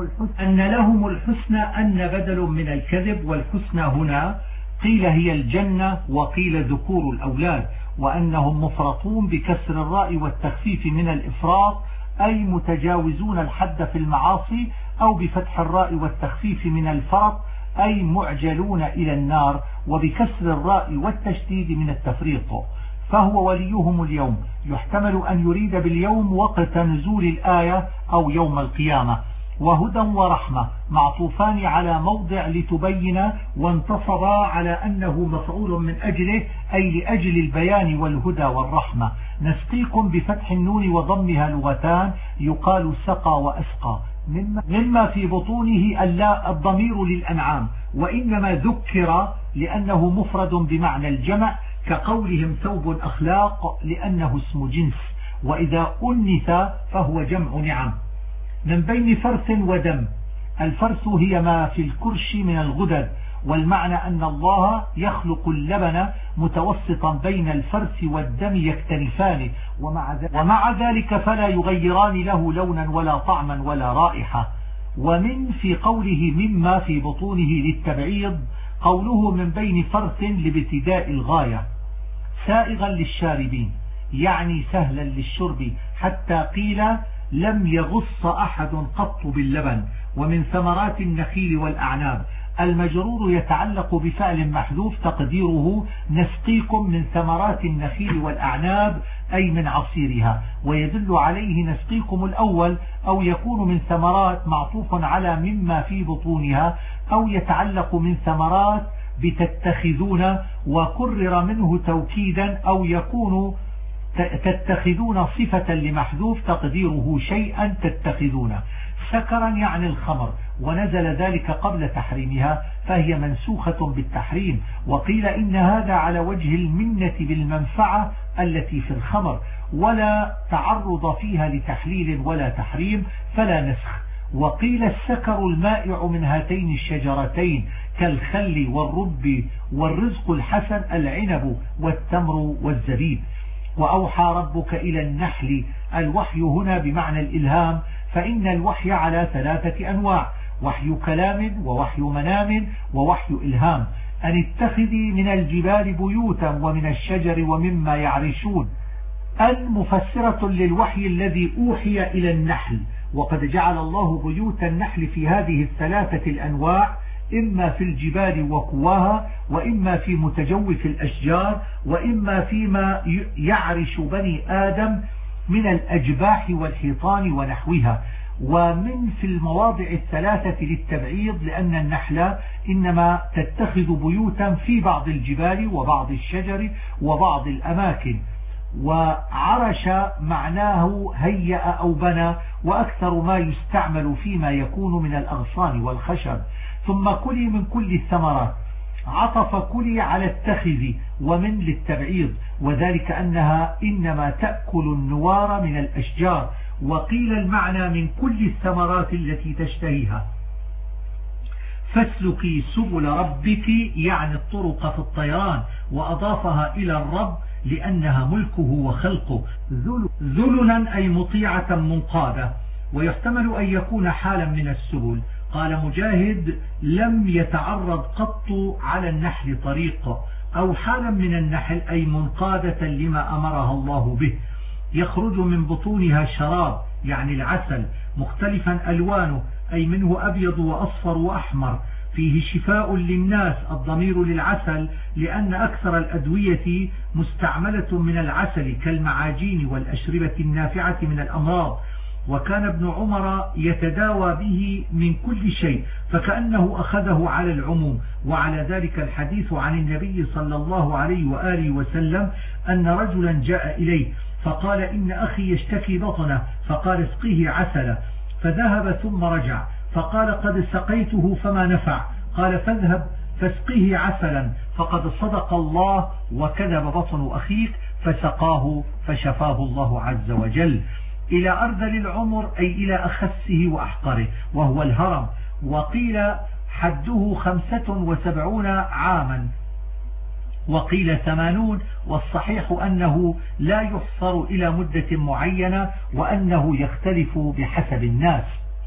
لهم الحسنى أن بدل من الكذب، والحسنى هنا قيل هي الجنة وقيل ذكور الأولاد، وأنهم مفرطون بكسر الراء والتخفيف من الإفراط أي متجاوزون الحد في المعاصي، أو بفتح الراء والتخفيف من الفرط أي معجلون إلى النار، وبكسر الراء والتشديد من التفريط. فهو وليهم اليوم، يحتمل أن يريد باليوم وقت نزول الآية أو يوم القيامة. وهدى ورحمة معطوفان على موضع لتبين، وانتصبا على أنه مفعول من أجله أي لأجل البيان والهدى والرحمة. نسقيكم بفتح النون وضمها لغتان، يقال سقى وأسقى. مما في بطونه الضمير للأنعام، وإنما ذكر لأنه مفرد بمعنى الجمع، كقولهم ثوب أخلاق لأنه اسم جنس، وإذا أنث فهو جمع نعم. من بين فرث ودم، الفرث هي ما في الكرش من الغدد، والمعنى أن الله يخلق اللبن متوسطا بين الفرث والدم يختلفان، ومع ذلك فلا يغيران له لونا ولا طعما ولا رائحة. ومن في قوله مما في بطونه للتبعيض، قوله من بين فرث لابتداء الغاية، سائغا للشاربين يعني سهلا للشرب، حتى قيل لم يغص أحد قط باللبن. ومن ثمرات النخيل والأعناب، المجرور يتعلق بفعل محذوف تقديره نسقيكم من ثمرات النخيل والأعناب أي من عصيرها، ويدل عليه نسقيكم الأول، أو يكون من ثمرات معطوف على مما في بطونها، أو يتعلق من ثمرات بتتخذون وكرر منه توكيدا، أو يكون تتخذون صفة لمحذوف تقديره شيئا تتخذون. سكرا يعني الخمر، ونزل ذلك قبل تحريمها فهي منسوخة بالتحريم. وقيل إن هذا على وجه المنة بالمنفعة التي في الخمر، ولا تعرض فيها لتحليل ولا تحريم فلا نسخ. وقيل السكر المائع من هاتين الشجرتين كالخل والرب، والرزق الحسن العنب والتمر والزبيب. وأوحى ربك إلى النحل، الوحي هنا بمعنى الإلهام، فإن الوحي على 3 أنواع: وحي كلام ووحي منام ووحي إلهام. أن اتخذي من الجبال بيوتا ومن الشجر ومما يعرشون، المفسرة للوحي الذي أوحي إلى النحل. وقد جعل الله بيوت النحل في هذه 3 الأنواع، إما في الجبال وكواها، وإما في متجوف الأشجار، وإما فيما يعرش بني آدم من الأجباح والحيطان ونحوها. ومن في المواضع 3 للتبعيض، لأن النحل إنما تتخذ بيوتا في بعض الجبال وبعض الشجر وبعض الأماكن. وعرش معناه هيأ أو بنى، وأكثر ما يستعمل فيما يكون من الأغصان والخشب. ثم كلي من كل الثمرات، عطف كلي على التخذ ومن للتبعيض، وذلك أنها إنما تأكل النوار من الأشجار. وقيل المعنى من كل الثمرات التي تشتهيها. فاسلكي سبل ربك يعني الطرق في الطيران، وأضافها إلى الرب لأنها ملكه وخلقه. ذللا أي مطيعة منقادة. ويحتمل أن يكون حالا من السبل. قال مجاهد لم يتعرض قط على النحل طريق، أو حالا من النحل أي منقادة لما أمرها الله به. يخرج من بطونها شراب يعني العسل، مختلفا ألوانه أي منه أبيض وأصفر وأحمر، فيه شفاء للناس، الضمير للعسل، لأن أكثر الأدوية مستعملة من العسل كالمعاجين والأشربة النافعة من الأمراض. وكان ابن عمر يتداوى به من كل شيء، فكأنه أخذه على العموم. وعلى ذلك الحديث عن النبي صلى الله عليه وآله وسلم أن رجلا جاء إليه فقال إن أخي يشتكي بطنه، فقال اسقيه عسلا، فذهب ثم رجع، فقال قد سقيته فما نفع، قال فاذهب فاسقيه عسلا، فقد صدق الله وكذب بطن أخيك، فسقاه فشفاه الله عز وجل. إلى أرذل العمر أي إلى أخسه وأحقره وهو الهرم، وقيل حده 75 عاما، وقيل 80، والصحيح أنه لا يحصر إلى مدة معينة، وأنه يختلف بحسب الناس.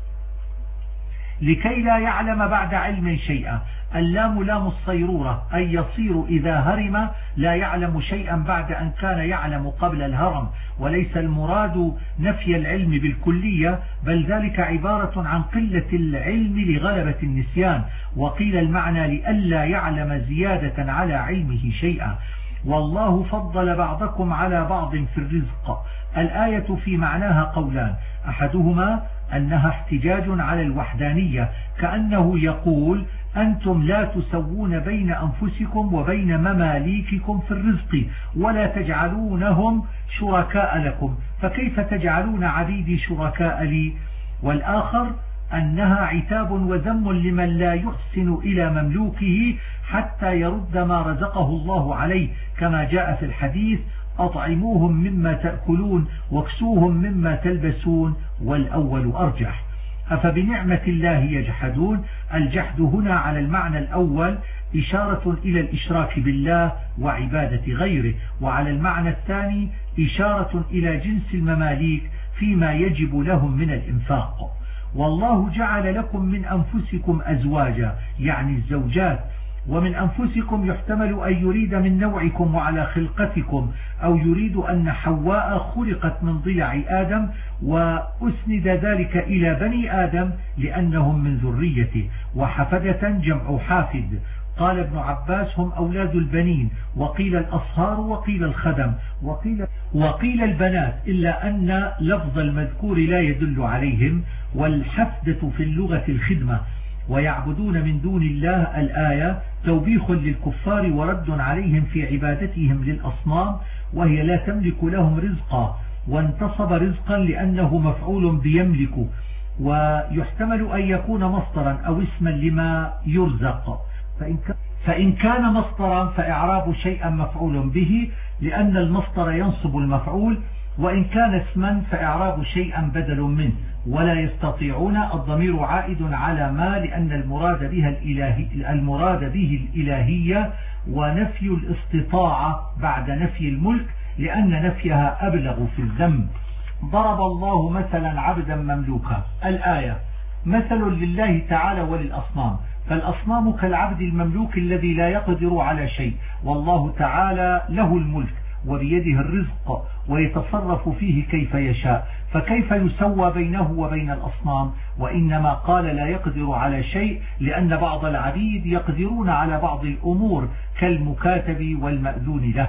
لكي لا يعلم بعد علم شيئا، اللام لام الصيرورة، أي يصير إذا هرم لا يعلم شيئا بعد أن كان يعلم قبل الهرم، وليس المراد نفي العلم بالكلية، بل ذلك عبارة عن قلة العلم لغلبة النسيان. وقيل المعنى لئلا يعلم زيادة على علمه شيئا. والله فضل بعضكم على بعض في الرزق. الآية في معناها قولان، أحدهما أنها احتجاج على الوحدانية، كأنه يقول أنتم لا تسوون بين أنفسكم وبين مماليككم في الرزق، ولا تجعلونهم شركاء لكم، فكيف تجعلون عبيدي شركاء لي؟ والآخر أنها عتاب وذم لمن لا يحسن إلى مملوكه حتى يرد ما رزقه الله عليه، كما جاء في الحديث أطعموهم مما تأكلون واكسوهم مما تلبسون، والأول أرجح. أفبنعمة الله يجحدون؟ الجحد هنا على المعنى الأول إشارة إلى الإشراك بالله وعبادة غيره، وعلى المعنى الثاني إشارة إلى جنس المماليك فيما يجب لهم من الإنفاق. والله جعل لكم من أنفسكم أزواجا، يعني الزوجات، ومن أنفسكم يحتمل أن يريد من نوعكم وعلى خلقتكم، أو يريد أن حواء خلقت من ضلع آدم، وأسند ذلك إلى بني آدم لأنهم من ذريته. وحفدة جمع حافد. قال ابن عباس هم أولاد البنين، وقيل الأصهار، وقيل الخدم، وقيل البنات، إلا أن لفظ المذكور لا يدل عليهم. والحفدة في اللغة الخدمة. ويعبدون من دون الله الآية توبيخ للكفار ورد عليهم في عبادتهم للأصنام، وهي لا تملك لهم رزقا، وانتصب رزقا لأنه مفعول بيملك، ويحتمل أن يكون مصدرا أو اسما لما يرزق، فإن كان مصدرا فإعراب شيئا مفعول به، لأن المصدر ينصب المفعول، وإن كان اسما فإعراب شيئا بدل منه. ولا يستطيعون الضمير عائد على ما، لأن المراد به الإلهية، ونفي الاستطاعة بعد نفي الملك، لأن نفيها أبلغ في الذنب. ضرب الله مثلا عبدا مملوكا. الآية مثل لله تعالى وللأصنام، فالأصنام كالعبد المملوك الذي لا يقدر على شيء، والله تعالى له الملك وبيده الرزق ويتصرف فيه كيف يشاء، فكيف يسوى بينه وبين الأصنام؟ وإنما قال لا يقدر على شيء لأن بعض العبيد يقدرون على بعض الأمور كالمكاتب والمأذون له.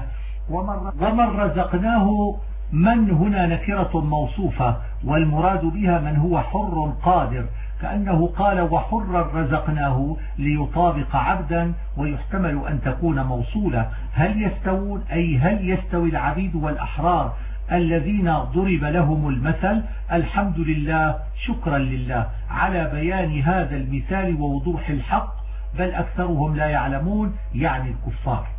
ومن رزقناه، من هنا نكرة موصوفة، والمراد بها من هو حر قادر، كأنه قال وحرا رزقناه ليطابق عبدا، ويحتمل أن تكون موصولة. هل يستوون؟ أي هل يستوي العبيد والأحرار الذين ضرب لهم المثل؟ الحمد لله، شكرا لله على بيان هذا المثال ووضوح الحق، بل أكثرهم لا يعلمون، يعني الكفار.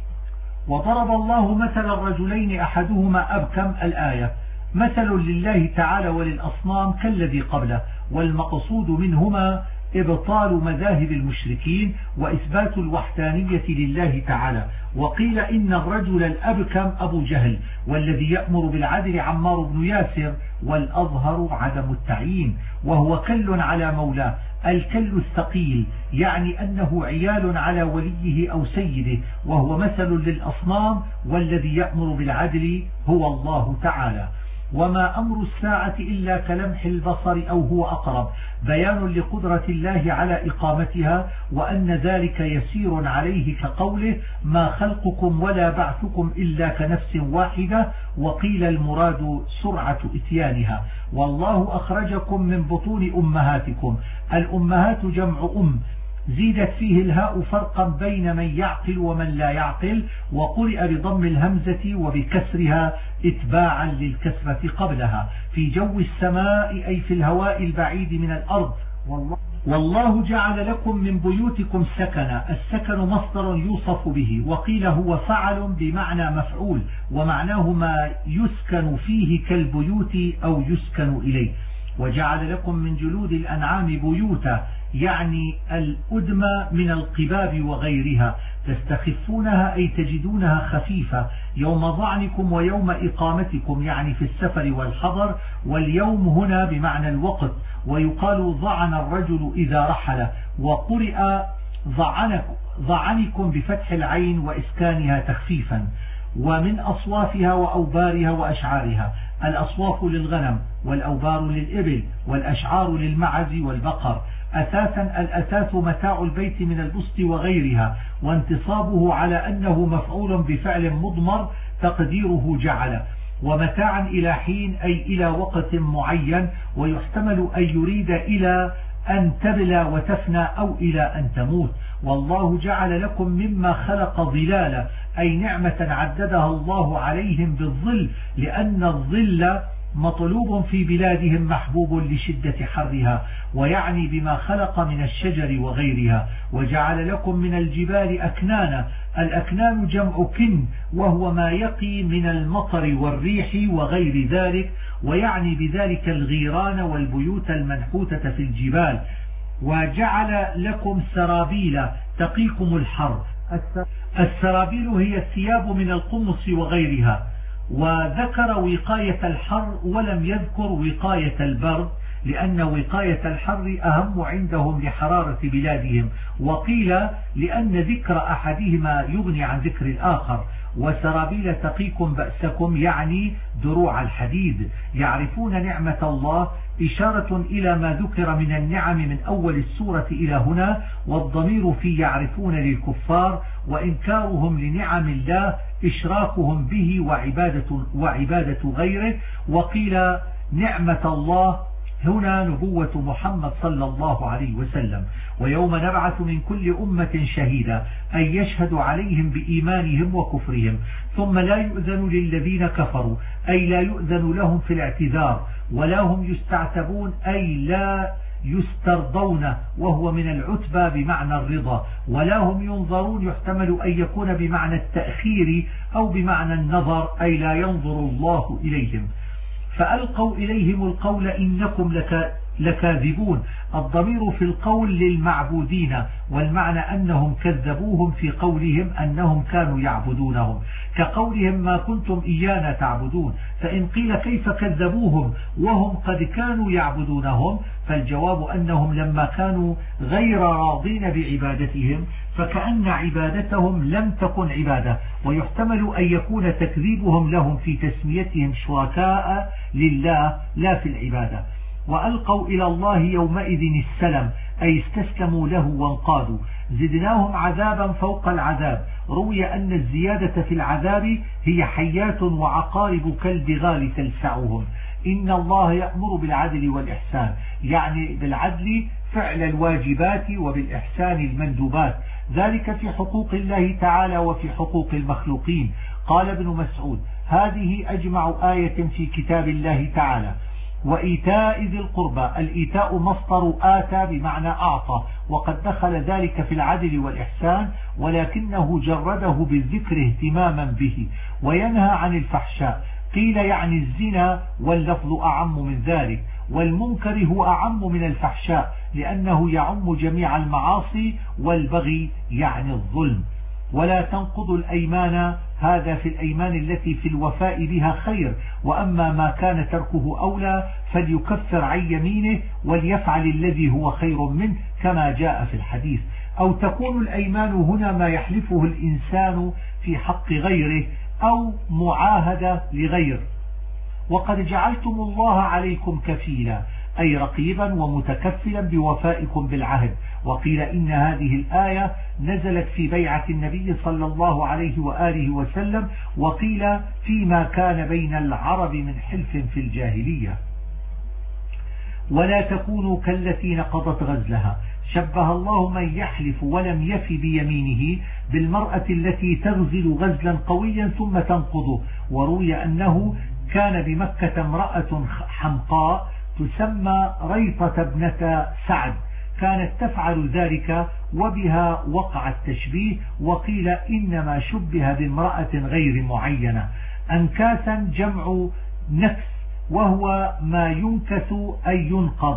وضرب الله مثل الرجلين أحدهما أبكم. الآية مثل لله تعالى وللأصنام كالذي قبله، والمقصود منهما إبطال مذاهب المشركين وإثبات الوحدانية لله تعالى. وقيل إن الرجل الأبكم أبو جهل، والذي يأمر بالعدل عمار بن ياسر، والأظهر عدم التعيين، وهو كل على مولاه، الكل الثقيل، يعني أنه عيال على وليه أو سيده، وهو مثل للأصنام، والذي يأمر بالعدل هو الله تعالى. وما أمر الساعة إلا كلمح البصر أو هو أقرب، بيان لقدرة الله على إقامتها، وأن ذلك يسير عليه كقوله ما خلقكم ولا بعثكم إلا كنفس واحدة. وقيل المراد سرعة إتيانها. والله أخرجكم من بطون أمهاتكم. الأمهات جمع زيدت فيه الهاء فرقا بين من يعقل ومن لا يعقل، وقرئ بضم الهمزة وبكسرها اتباعا للكسرة قبلها. في جو السماء أي في الهواء البعيد من الأرض. والله جعل لكم من بيوتكم سكنا. السكن مصدر يوصف به، وقيل هو فعل بمعنى مفعول، ومعناه ما يسكن فيه كالبيوت أو يسكن إليه. وجعل لكم من جلود الأنعام بيوتا، يعني الأدمى من القباب وغيرها، تستخفونها أي تجدونها خفيفة يوم ضعنكم ويوم إقامتكم، يعني في السفر والحضر. واليوم هنا بمعنى الوقت، ويقال ضعن الرجل إذا رحل، وقرئ ضعنكم بفتح العين وإسكانها تخفيفا. ومن أصوافها وأوبارها وأشعارها. الأصواف للغنم، والأوبار للإبل، والأشعار للمعز والبقر. أساسا الأساس متاع البيت من البسط وغيرها، وانتصابه على أنه مفعول بفعل مضمر تقديره جعل. ومتاعا إلى حين أي إلى وقت معين، ويحتمل أن يريد إلى أن تبلى وتفنى أو إلى أن تموت. والله جعل لكم مما خلق ظلالا، أي نعمة عددها الله عليهم بالظل، لأن الظل مطلوب في بلادهم محبوب لشدة حرها، ويعني بما خلق من الشجر وغيرها. وجعل لكم من الجبال أكنانا. الأكنان جمع كن، وهو ما يقي من المطر والريح وغير ذلك، ويعني بذلك الغيران والبيوت المنحوتة في الجبال. وجعل لكم سرابيل تقيكم الحر. السرابيل هي الثياب من القمص وغيرها. وذكر وقاية الحر ولم يذكر وقاية البرد، لأن وقاية الحر أهم عندهم لحرارة بلادهم، وقيل لأن ذكر أحدهما يغني عن ذكر الآخر. وسرابيل تقيكم بأسكم، يعني دروع الحديد. يعرفون نعمة الله، إشارة إلى ما ذكر من النعم من أول السورة إلى هنا، والضمير في يعرفون للكفار، وإنكارهم لنعم الله إشراكهم به وعبادة غيره. وقيل نعمة الله هنا نبوة محمد صلى الله عليه وسلم. ويوم نبعث من كل أمة شهيدا، أي يشهد عليهم بإيمانهم وكفرهم، ثم لا يؤذن للذين كفروا، أي لا يؤذن لهم في الاعتذار، ولا هم يستعتبون، أي لا يسترضون، وهو من العتبى بمعنى الرضا. ولا هم ينظرون، يحتمل أن يكون بمعنى التأخير أو بمعنى النظر، أي لا ينظر الله إليهم. فألقوا إليهم القول إنكم لكاذبون. الضمير في القول للمعبودين، والمعنى أنهم كذبوهم في قولهم أنهم كانوا يعبدونهم، كقولهم ما كنتم إيانا تعبدون. فإن قيل كيف كذبوهم وهم قد كانوا يعبدونهم، فالجواب أنهم لما كانوا غير راضين بعبادتهم فكأن عبادتهم لم تكن عبادة. ويحتمل أن يكون تكذيبهم لهم في تسميتهم شركاء لله لا في العبادة. وألقوا إلى الله يومئذ السلم، أي استسلموا له وانقادوا. زدناهم عذابا فوق العذاب. روي أن الزيادة في العذاب هي حيات وعقارب كالبغال تلسعهم. إن الله يأمر بالعدل والإحسان، يعني بالعدل فعل الواجبات وبالإحسان المندوبات، ذلك في حقوق الله تعالى وفي حقوق المخلوقين. قال ابن مسعود: هذه أجمع آية في كتاب الله تعالى. وإيتاء ذي القربى، الإيتاء مصدر آتى بمعنى أعطى، وقد دخل ذلك في العدل والإحسان، ولكنه جرده بالذكر اهتماما به. وينهى عن الفحشاء، قيل يعني الزنا، واللفظ أعم من ذلك. والمنكر هو أعم من الفحشاء، لأنه يعم جميع المعاصي، والبغي يعني الظلم. ولا تنقضوا الأيمان، هذا في الأيمان التي في الوفاء بها خير، وأما ما كان تركه أولى فليكفر عن يمينه وليفعل الذي هو خير منه، كما جاء في الحديث. أو تكون الأيمان هنا ما يحلفه الإنسان في حق غيره أو معاهدة لغير. وقد جعلتم الله عليكم كفيلا، أي رقيبا ومتكفلا بوفائكم بالعهد. وقيل إن هذه الآية نزلت في بيعة النبي صلى الله عليه وآله وسلم، وقيل فيما كان بين العرب من حلف في الجاهلية. ولا تكونوا كالتي نقضت غزلها. شبه الله من يحلف ولم يف بيمينه بالمرأة التي تغزل غزلا قويا ثم تنقضه. وروي أنه كان بمكة امرأة حمقاء تسمى ريطة ابنة سعد كانت تفعل ذلك وبها وقع التشبيه، وقيل إنما شبه بامرأة غير معينة. أنكاسا جمع نكس وهو ما ينكث أي ينقض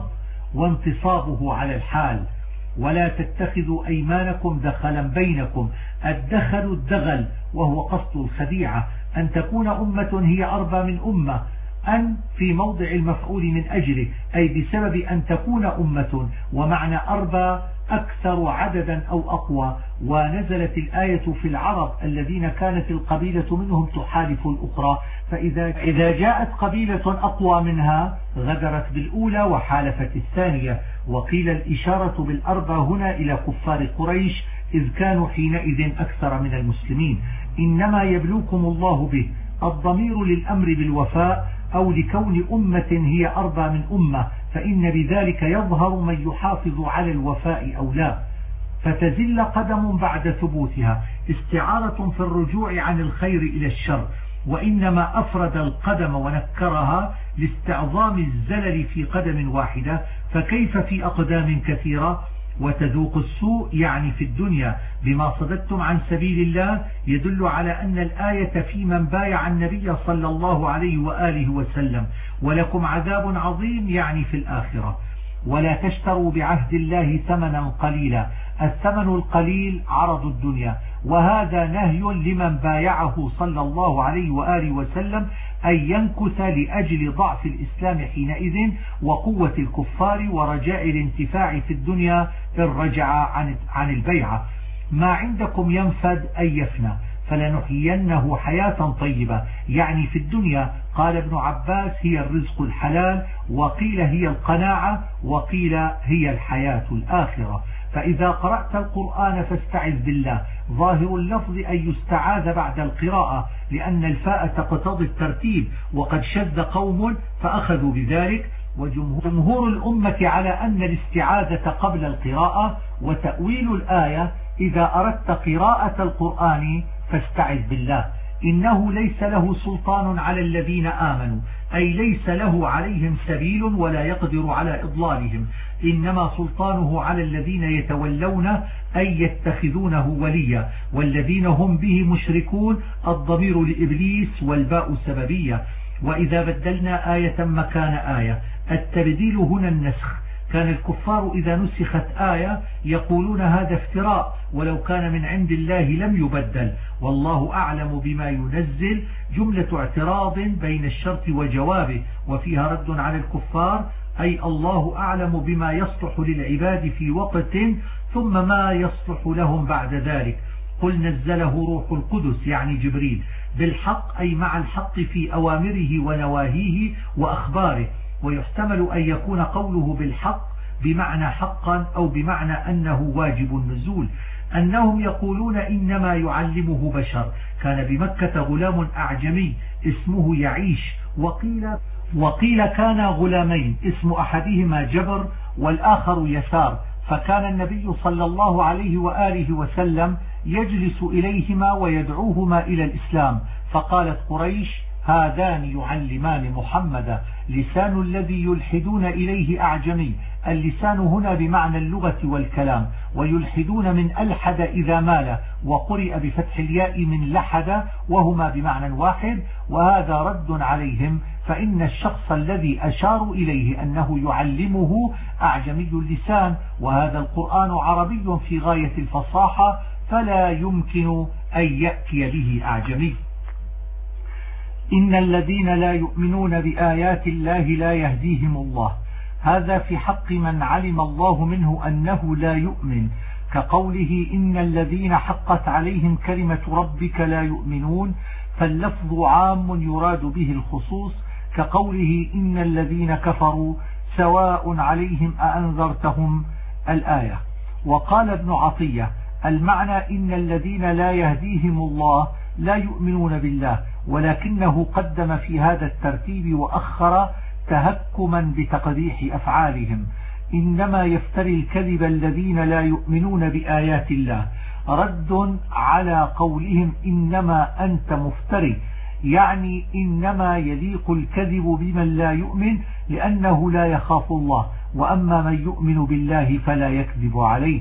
وانتصابه على الحال. ولا تتخذوا أيمانكم دخلا بينكم. الدخل الدغل وهو قصد الخديعة. أن تكون أمة هي أربى من أمة، أن في موضع المفعول من أجله أي بسبب أن تكون أمة، ومعنى أربى أكثر عددا أو أقوى. ونزلت الآية في العرب الذين كانت القبيلة منهم تحالف الأخرى، فإذا جاءت قبيلة أقوى منها غدرت بالأولى وحالفت الثانية. وقيل الإشارة بالأربى هنا إلى كفار قريش إذ كانوا حينئذ أكثر من المسلمين. إنما يبلوكم الله به، الضمير للأمر بالوفاء أو لكون أمة هي أربى من أمة، فإن بذلك يظهر من يحافظ على الوفاء أو لا. فتزل قدم بعد ثبوتها، استعارة في الرجوع عن الخير إلى الشر، وإنما أفرد القدم ونكرها لاستعظام الزلل في قدم واحدة، فكيف في أقدام كثيرة. وتذوق السوء يعني في الدنيا بما صددتم عن سبيل الله، يدل على أن الآية في من بايع النبي صلى الله عليه وآله وسلم. ولكم عذاب عظيم يعني في الآخرة. ولا تشتروا بعهد الله ثمنا قليلا. الثمن القليل عرض الدنيا، وهذا نهي لمن بايعه صلى الله عليه وآله وسلم أن ينكث لأجل ضعف الإسلام حينئذ وقوة الكفار ورجاء الانتفاع في الدنيا إن رجع عن البيعة. ما عندكم ينفد أي يفنى، فلنحيينه حياة طيبة يعني في الدنيا. قال ابن عباس هي الرزق الحلال، وقيل هي القناعة، وقيل هي الحياة الآخرة. فإذا قرأت القرآن فاستعذ بالله. ظاهر اللفظ أن يستعاذ بعد القراءة، لأن الفاء تقتضي الترتيب، وقد شذ قوم فأخذوا بذلك، وجمهور الأمة على أن الاستعاذة قبل القراءة. وتأويل الآية إذا أردت قراءة القرآن فاستعذ بالله. إنه ليس له سلطان على الذين آمنوا، أي ليس له عليهم سبيل ولا يقدر على إضلالهم، إنما سلطانه على الذين يتولونه أي يتخذونه وليا، والذين هم به مشركون الضمير لإبليس والباء سببية. وإذا بدلنا آية مكان آية، التبديل هنا النسخ. كان الكفار إذا نسخت آية يقولون هذا افتراء، ولو كان من عند الله لم يبدل، والله أعلم بما ينزل. جملة اعتراض بين الشرط وجوابه، وفيها رد على الكفار، أي الله أعلم بما يصلح للعباد في وقت ثم ما يصلح لهم بعد ذلك. قل نزله روح القدس يعني جبريل بالحق، أي مع الحق في أوامره ونواهيه وأخباره. ويحتمل أن يكون قوله بالحق بمعنى حقا أو بمعنى أنه واجب النزول. أنهم يقولون إنما يعلمه بشر. كان بمكة غلام أعجمي اسمه يعيش، وقيل كان غلامين اسم أحدهما جبر والآخر يسار، فكان النبي صلى الله عليه وآله وسلم يجلس إليهما ويدعوهما إلى الإسلام. فقالت قريش هذان يعلمان محمدا. لسان الذي يلحدون إليه أعجمي. اللسان هنا بمعنى اللغة والكلام، ويلحدون من ألحد إذا مال، وقرئ بفتح الياء من لحد، وهما بمعنى واحد. وهذا رد عليهم، فإن الشخص الذي أشاروا إليه أنه يعلمه أعجمي اللسان، وهذا القرآن عربي في غاية الفصاحة، فلا يمكن أن يأتي به أعجمي. إن الذين لا يؤمنون بآيات الله لا يهديهم الله. هذا في حق من علم الله منه أنه لا يؤمن، كقوله إن الذين حقت عليهم كلمة ربك لا يؤمنون، فاللفظ عام يراد به الخصوص، كقوله إن الذين كفروا سواء عليهم أأنذرتهم الآية. وقال ابن عطية المعنى إن الذين لا يهديهم الله لا يؤمنون بالله، ولكنه قدم في هذا الترتيب وأخر تهكما بتقبيح أفعالهم. إنما يفتري الكذب الذين لا يؤمنون بآيات الله، رد على قولهم إنما أنت مفتري، يعني إنما يليق الكذب بمن لا يؤمن لأنه لا يخاف الله، وأما من يؤمن بالله فلا يكذب عليه،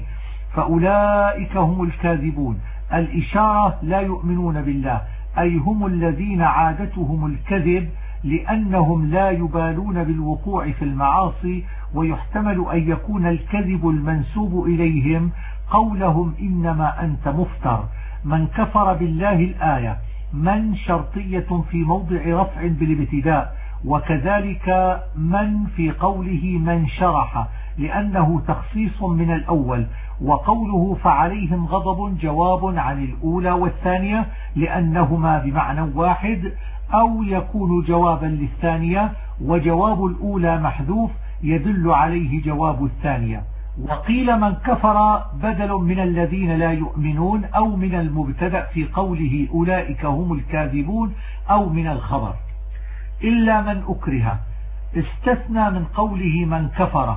فأولئك هم الكاذبون. الإشارة لا يؤمنون بالله، أي هم الذين عادتهم الكذب لأنهم لا يبالون بالوقوع في المعاصي. ويحتمل أن يكون الكذب المنسوب إليهم قولهم إنما أنت مفتر. من كفر بالله الآية من شرطية في موضع رفع بالابتداء، وكذلك من في قوله من شرح لأنه تخصيص من الأول، وقوله فعليهم غضب جواب عن الأولى والثانية لأنهما بمعنى واحد، أو يكون جوابا للثانية، وجواب الأولى محذوف يدل عليه جواب الثانية. وقيل من كفر بدل من الذين لا يؤمنون، أو من المبتدأ في قوله أولئك هم الكاذبون، أو من الخبر. إلا من أكره استثنى من قوله من كفر،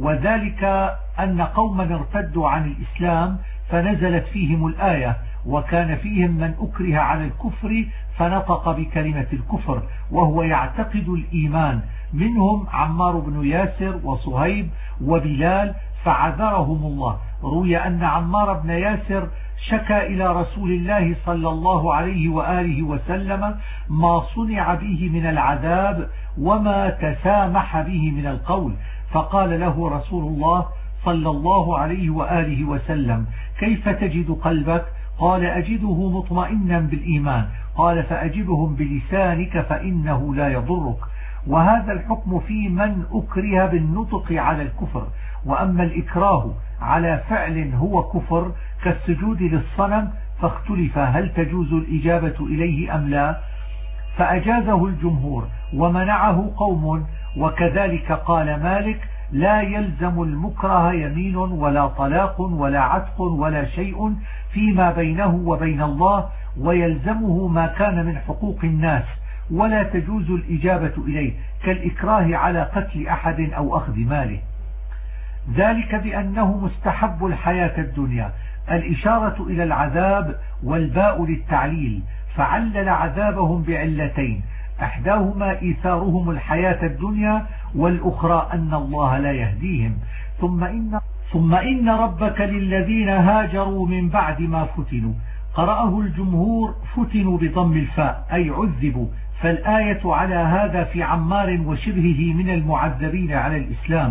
وذلك أن قوما ارتدوا عن الإسلام فنزلت فيهم الآية، وكان فيهم من أكره على الكفر فنطق بكلمة الكفر وهو يعتقد الإيمان، منهم عمار بن ياسر وصهيب وبلال فعذرهم الله. روي أن عمار بن ياسر شكى إلى رسول الله صلى الله عليه وآله وسلم ما صنع به من العذاب وما تسامح به من القول، فقال له رسول الله صلى الله عليه وآله وسلم كيف تجد قلبك؟ قال أجده مطمئنا بالإيمان. قال فأجبهم بلسانك فإنه لا يضرك. وهذا الحكم في من أكره بالنطق على الكفر. وأما الإكراه على فعل هو كفر كالسجود للصنم فاختلف هل تجوز الإجابة إليه أم لا، فأجازه الجمهور ومنعه قوم. وكذلك قال مالك لا يلزم المكره يمين ولا طلاق ولا عتق ولا شيء فيما بينه وبين الله، ويلزمه ما كان من حقوق الناس ولا تجوز الإجابة إليه كالإكراه على قتل أحد أو أخذ ماله، ذلك بأنه مستحب الحياة الدنيا. الإشارة إلى العذاب والباء للتعليل، فعلل عذابهم بعلتين، أحداهما إيثارهم الحياة الدنيا، والأخرى أن الله لا يهديهم. ثم إن ربك للذين هاجروا من بعد ما فتنوا، قرأه الجمهور فتنوا بضم الفاء أي عذبوا، فالآية على هذا في عمار وشبهه من المعذبين على الإسلام.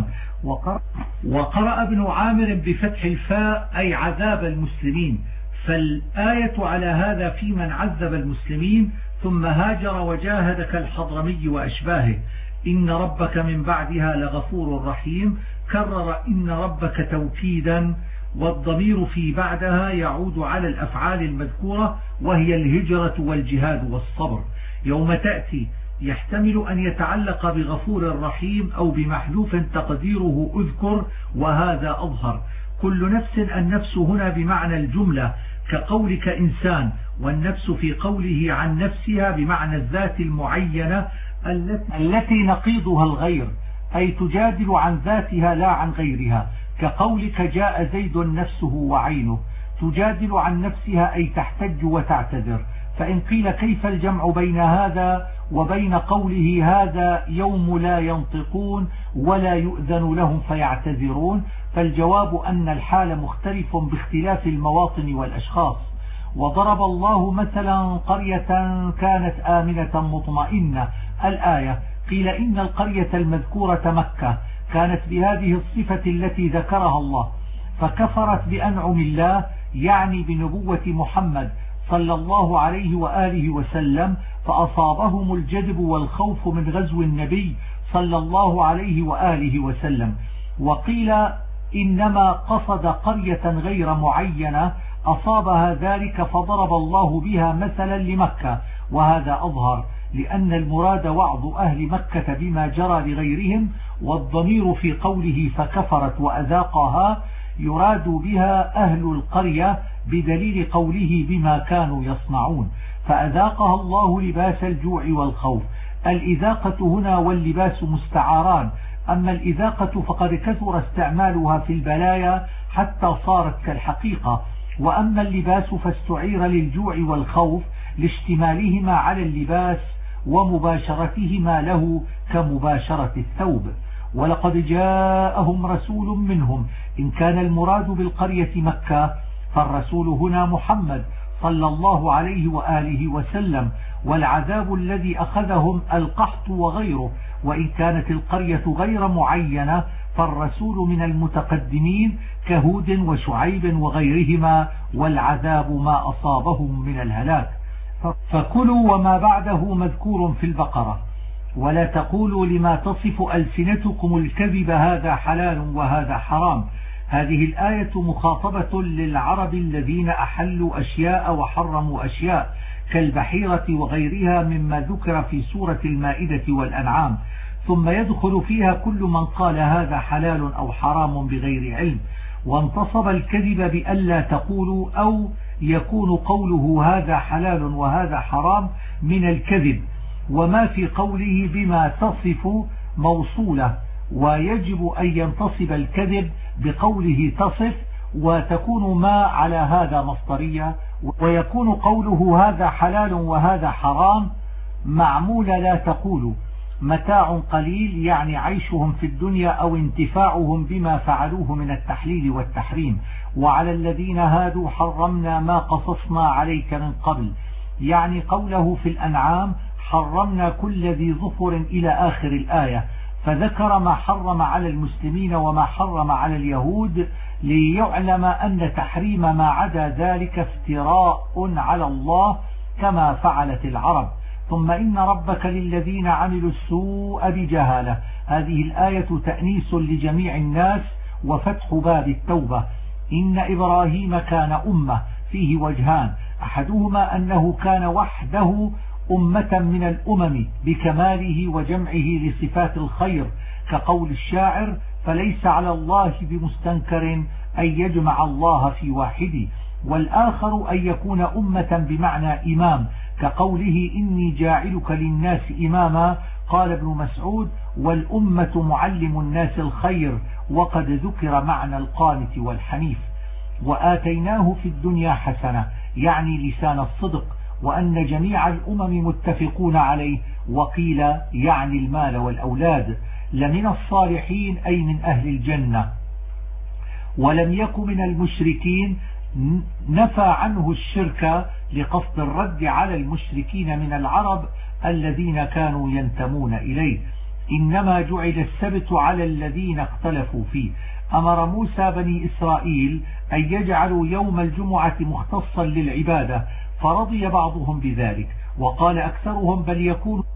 وقرأ ابن عامر بفتح الفاء أي عذاب المسلمين، فالآية على هذا في من عذب المسلمين ثم هاجر وجاهد كالحضرمي وأشباهه. إن ربك من بعدها لغفور رحيم، كرر إن ربك توكيدا، والضمير في بعدها يعود على الأفعال المذكورة وهي الهجرة والجهاد والصبر. يوم تأتي يحتمل أن يتعلق بغفور رحيم أو بمحذوف تقديره أذكر، وهذا أظهر. كل نفس، النفس هنا بمعنى الجملة كقولك إنسان، والنفس في قوله عن نفسها بمعنى الذات المعينة التي نقيضها الغير، أي تجادل عن ذاتها لا عن غيرها، كقولك جاء زيد نفسه وعينه، تجادل عن نفسها أي تحتج وتعتذر. فإن قيل كيف الجمع بين هذا وبين قوله هذا يوم لا ينطقون ولا يؤذن لهم فيعتذرون، فالجواب أن الحال مختلف باختلاف المواطن والأشخاص. وضرب الله مثلا قرية كانت آمنة مطمئنة الآية. قيل إن القرية المذكورة مكة كانت بهذه الصفة التي ذكرها الله، فكفرت بأنعم الله يعني بنبوة محمد صلى الله عليه وآله وسلم، فأصابهم الجدب والخوف من غزو النبي صلى الله عليه وآله وسلم. وقيل إنما قصد قرية غير معينة أصابها ذلك فضرب الله بها مثلا لمكة، وهذا أظهر لأن المراد وعظ أهل مكة بما جرى لغيرهم، والضمير في قوله فكفرت وأذاقها يراد بها أهل القرية بدليل قوله بما كانوا يصنعون، فأذاقها الله لباس الجوع والخوف، الإذاقة هنا واللباس مستعاران، أما الإذاقة فقد كثر استعمالها في البلايا حتى صارت كالحقيقة، وأما اللباس فاستعير للجوع والخوف لاشتمالهما على اللباس ومباشرتهما له كمباشرة الثوب. ولقد جاءهم رسول منهم، إن كان المراد بالقرية مكة فالرسول هنا محمد صلى الله عليه وآله وسلم، والعذاب الذي أخذهم القحط وغيره، وإن كانت القرية غير معينة فالرسول من المتقدمين كهود وشعيب وغيرهما، والعذاب ما أصابهم من الهلاك. فكلوا وما بعده مذكور في البقرة. ولا تقولوا لما تصف ألسنتكم الكذب هذا حلال وهذا حرام. هذه الآية مخاطبة للعرب الذين أحلوا أشياء وحرموا أشياء كالبحيرة وغيرها مما ذكر في سورة المائدة والأنعام، ثم يدخل فيها كل من قال هذا حلال أو حرام بغير علم. وانتصب الكذب بألا تقولوا، أو يكون قوله هذا حلال وهذا حرام من الكذب، وما في قوله بما تصف موصولة، ويجب أن ينتصب الكذب بقوله تصف، وتكون ما على هذا مصدرية، ويكون قوله هذا حلال وهذا حرام معمول لا تقولوا متاع قليل، يعني عيشهم في الدنيا أو انتفاعهم بما فعلوه من التحليل والتحريم. وعلى الذين هادوا حرمنا ما قصصنا عليك من قبل، يعني قوله في الأنعام حرمنا كل ذي ظفر إلى آخر الآية، فذكر ما حرم على المسلمين وما حرم على اليهود ليعلم أن تحريم ما عدا ذلك افتراء على الله كما فعلت العرب. ثم إن ربك للذين عملوا السوء بجهالة، هذه الآية تأنيس لجميع الناس وفتح باب التوبة. إن إبراهيم كان أمة، فيه وجهان، أحدهما أنه كان وحده أمة من الأمم بكماله وجمعه لصفات الخير، كقول الشاعر فليس على الله بمستنكر أن يجمع الله في واحد. والآخر أن يكون أمة بمعنى إمام، كقوله إني جاعلك للناس إماما، قال ابن مسعود والأمة معلم الناس الخير، وقد ذكر معنى القانت والحنيف. وآتيناه في الدنيا حسنة، يعني لسان الصدق، وأن جميع الأمم متفقون عليه، وقيل يعني المال والأولاد، لمن الصالحين أي من أهل الجنة. ولم يك من المشركين، نفى عنه الشرك لقصد الرد على المشركين من العرب الذين كانوا ينتمون إليه. إنما جعل السبت على الذين اختلفوا فيه. أمر موسى بني إسرائيل أن يجعلوا يوم الجمعة مختصا للعبادة، فرضي بعضهم بذلك، وقال أكثرهم بل يكون